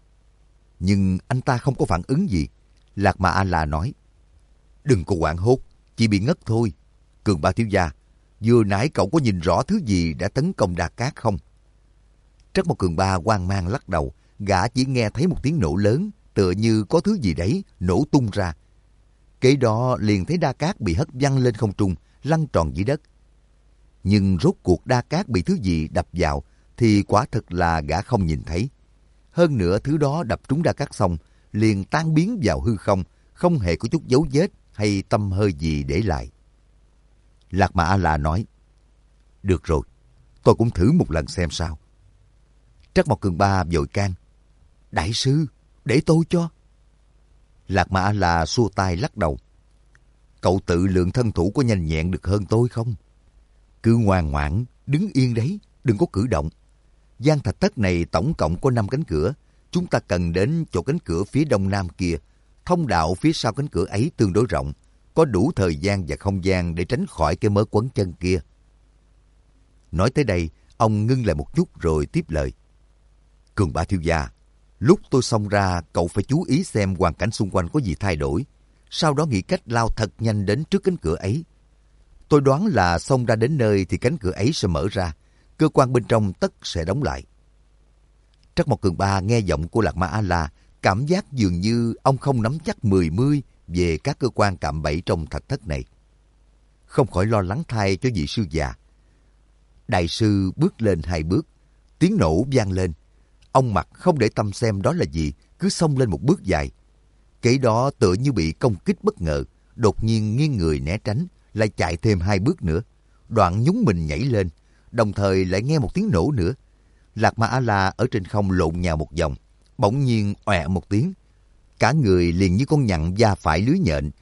Nhưng anh ta không có phản ứng gì. Lạc Mà A-la nói, đừng có hoảng hốt, chỉ bị ngất thôi. Cường Ba thiếu gia, vừa nãy cậu có nhìn rõ thứ gì đã tấn công Đa Cát không? Trắc Mộc Cường Ba hoang mang lắc đầu, gã chỉ nghe thấy một tiếng nổ lớn, tựa như có thứ gì đấy nổ tung ra. Kế đó liền thấy Đa Cát bị hất văng lên không trung, lăn tròn dưới đất. Nhưng rốt cuộc Đa Cát bị thứ gì đập vào thì quả thực là gã không nhìn thấy. Hơn nữa thứ đó đập trúng Đa Cát xong, liền tan biến vào hư không, không hề có chút dấu vết hay tăm hơi gì để lại. Lạc Mà A-la nói, được rồi, tôi cũng thử một lần xem sao. Trắc Mộc Cường Ba vội can, đại sư, để tôi cho. Lạc Mà A-la xua tay lắc đầu, cậu tự lượng thân thủ có nhanh nhẹn được hơn tôi không? Cứ ngoan ngoãn, đứng yên đấy, đừng có cử động. Gian thạch thất này tổng cộng có năm cánh cửa. Chúng ta cần đến chỗ cánh cửa phía đông nam kia. Thông đạo phía sau cánh cửa ấy tương đối rộng, có đủ thời gian và không gian để tránh khỏi cái mớ quấn chân kia. Nói tới đây, ông ngưng lại một chút rồi tiếp lời. Cường Ba thiếu gia, lúc tôi xông ra, cậu phải chú ý xem hoàn cảnh xung quanh có gì thay đổi. Sau đó nghĩ cách lao thật nhanh đến trước cánh cửa ấy. Tôi đoán là xông ra đến nơi thì cánh cửa ấy sẽ mở ra. Cơ quan bên trong tất sẽ đóng lại. Trắc Mộc Cường Ba nghe giọng của Lạc Mà A-la, cảm giác dường như ông không nắm chắc mười mươi về các cơ quan cạm bẫy trong thạch thất này. Không khỏi lo lắng thay cho vị sư già. Đại sư bước lên hai bước, tiếng nổ vang lên. Ông mặt không để tâm xem đó là gì, cứ xông lên một bước dài. Kế đó tựa như bị công kích bất ngờ, đột nhiên nghiêng người né tránh, lại chạy thêm hai bước nữa. Đoạn nhún mình nhảy lên, đồng thời lại nghe một tiếng nổ nữa. Lạc Mà A-la ở trên không lộn nhào một vòng, bỗng nhiên ọe một tiếng. Cả người liền như con nhặng va phải lưới nhện,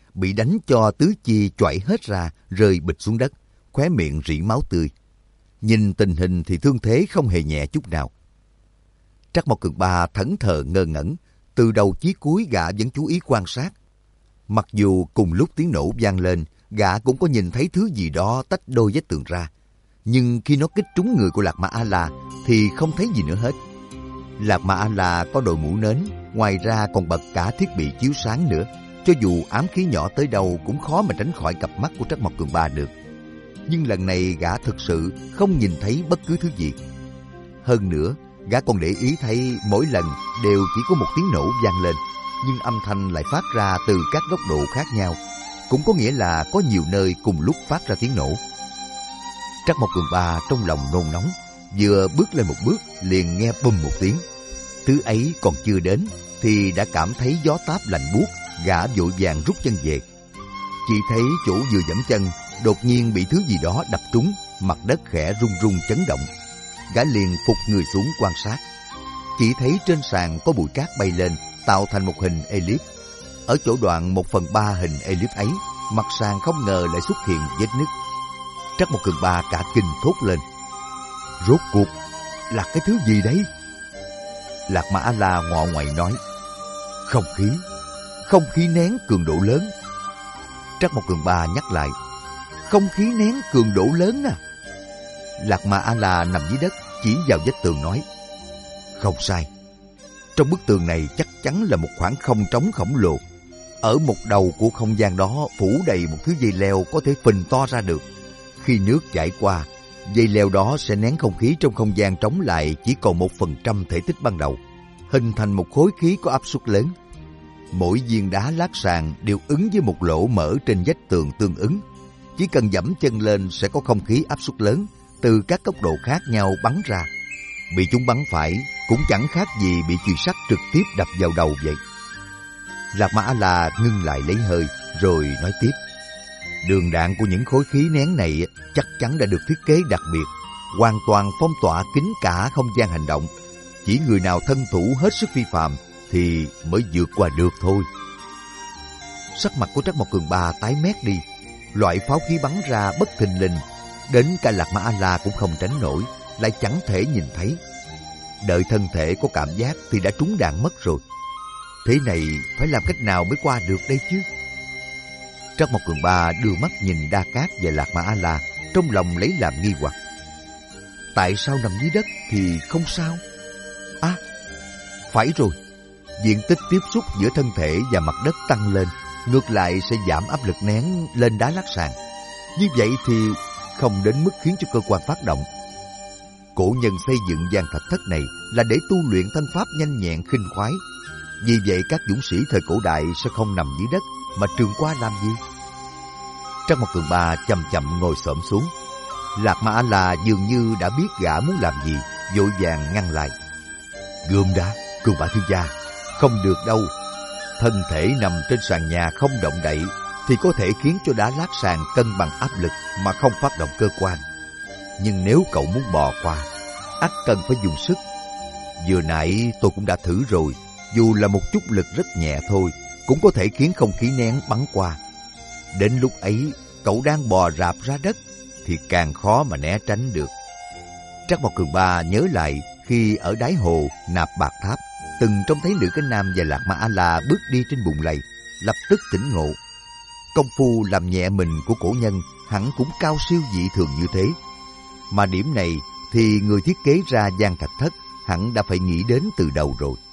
bị đánh cho tứ chi choảy hết ra, rơi bịch xuống đất, khóe miệng rỉ máu tươi. Nhìn tình hình thì thương thế không hề nhẹ chút nào. Trắc Mộc Cường Ba thẫn thờ ngơ ngẩn, từ đầu chí cuối gã vẫn chú ý quan sát. Mặc dù cùng lúc tiếng nổ vang lên, gã cũng có nhìn thấy thứ gì đó tách đôi vết tường ra. Nhưng khi nó kích trúng người của Lạc Ma A-la thì không thấy gì nữa hết. Lạc Ma A-la có đội mũ nến, ngoài ra còn bật cả thiết bị chiếu sáng nữa. Cho dù ám khí nhỏ tới đâu cũng khó mà tránh khỏi cặp mắt của Trắc Mộc Cường Ba được. Nhưng lần này gã thực sự không nhìn thấy bất cứ thứ gì. Hơn nữa, gã còn để ý thấy mỗi lần đều chỉ có một tiếng nổ vang lên, nhưng âm thanh lại phát ra từ các góc độ khác nhau. Cũng có nghĩa là có nhiều nơi cùng lúc phát ra tiếng nổ. Trắc Mộc Cường Ba trong lòng nôn nóng, vừa bước lên một bước liền nghe bùm một tiếng. Thứ ấy còn chưa đến thì đã cảm thấy gió táp lạnh buốt, gã vội vàng rút chân về. Chỉ thấy chỗ vừa giẫm chân đột nhiên bị thứ gì đó đập trúng, mặt đất khẽ rung rung chấn động. Gã liền phục người xuống quan sát. Chỉ thấy trên sàn có bụi cát bay lên, tạo thành một hình elip. Ở chỗ đoạn một phần ba hình elip ấy, mặt sàn không ngờ lại xuất hiện vết nứt. Trắc Mộc Cường Ba cả kinh thốt lên. Rốt cuộc là cái thứ gì đấy? Lạc Ma A-la ngọ ngoại nói. Không khí, không khí nén cường độ lớn. Trắc Mộc Cường Ba nhắc lại. Không khí nén cường độ lớn à? Lạc Ma A-la nằm dưới đất chỉ vào vách tường nói. Không sai. Trong bức tường này chắc chắn là một khoảng không trống khổng lồ. Ở một đầu của không gian đó phủ đầy một thứ dây leo có thể phình to ra được. Khi nước chảy qua, dây leo đó sẽ nén không khí trong không gian trống lại chỉ còn một phần trăm thể tích ban đầu, hình thành một khối khí có áp suất lớn. Mỗi viên đá lát sàn đều ứng với một lỗ mở trên vách tường tương ứng. Chỉ cần giẫm chân lên sẽ có không khí áp suất lớn từ các góc độ khác nhau bắn ra. Bị chúng bắn phải cũng chẳng khác gì bị chùy sắt trực tiếp đập vào đầu vậy. Lạc Ma A-la ngưng lại lấy hơi rồi nói tiếp. Đường đạn của những khối khí nén này chắc chắn đã được thiết kế đặc biệt, hoàn toàn phong tỏa kín cả không gian hành động. Chỉ người nào thân thủ hết sức phi phàm thì mới vượt qua được thôi. Sắc mặt của Trắc Mộc Cường Ba tái mét đi. Loại pháo khí bắn ra bất thình lình, đến cả Lạc Ma A-la cũng không tránh nổi, lại chẳng thể nhìn thấy. Đợi thân thể có cảm giác thì đã trúng đạn mất rồi. Thế này phải làm cách nào mới qua được đây chứ? Trắc Mộc Cường Ba đưa mắt nhìn Đa Cát và Lạc Ma A-la, trong lòng lấy làm nghi hoặc. Tại sao nằm dưới đất thì không sao? À, phải rồi. Diện tích tiếp xúc giữa thân thể và mặt đất tăng lên, ngược lại sẽ giảm áp lực nén lên đá lát sàn. Như vậy thì không đến mức khiến cho cơ quan phát động. Cổ nhân xây dựng gian thạch thất này là để tu luyện thanh pháp nhanh nhẹn khinh khoái. Vì vậy các dũng sĩ thời cổ đại sẽ không nằm dưới đất mà trường qua làm gì? Trắc Mộc Cường Ba chậm chậm ngồi xổm xuống. Lạc Ma A-la dường như đã biết gã muốn làm gì, vội vàng ngăn lại. Gươm đã, Cường Ba thiếu gia, không được đâu. Thân thể nằm trên sàn nhà không động đậy thì có thể khiến cho đá lát sàn cân bằng áp lực mà không phát động cơ quan. Nhưng nếu cậu muốn bò qua, ắt cần phải dùng sức. Vừa nãy tôi cũng đã thử rồi, dù là một chút lực rất nhẹ thôi, cũng có thể khiến không khí nén bắn qua. Đến lúc ấy, cậu đang bò rạp ra đất, thì càng khó mà né tránh được. Trắc Mộc Cường Ba nhớ lại khi ở đáy hồ Nạp Bạc Tháp, từng trông thấy Lữ Cánh Nam và Lạc Ma A-la bước đi trên bùn lầy, lập tức tỉnh ngộ. Công phu làm nhẹ mình của cổ nhân hẳn cũng cao siêu dị thường như thế. Mà điểm này thì người thiết kế ra gian thạch thất hẳn đã phải nghĩ đến từ đầu rồi.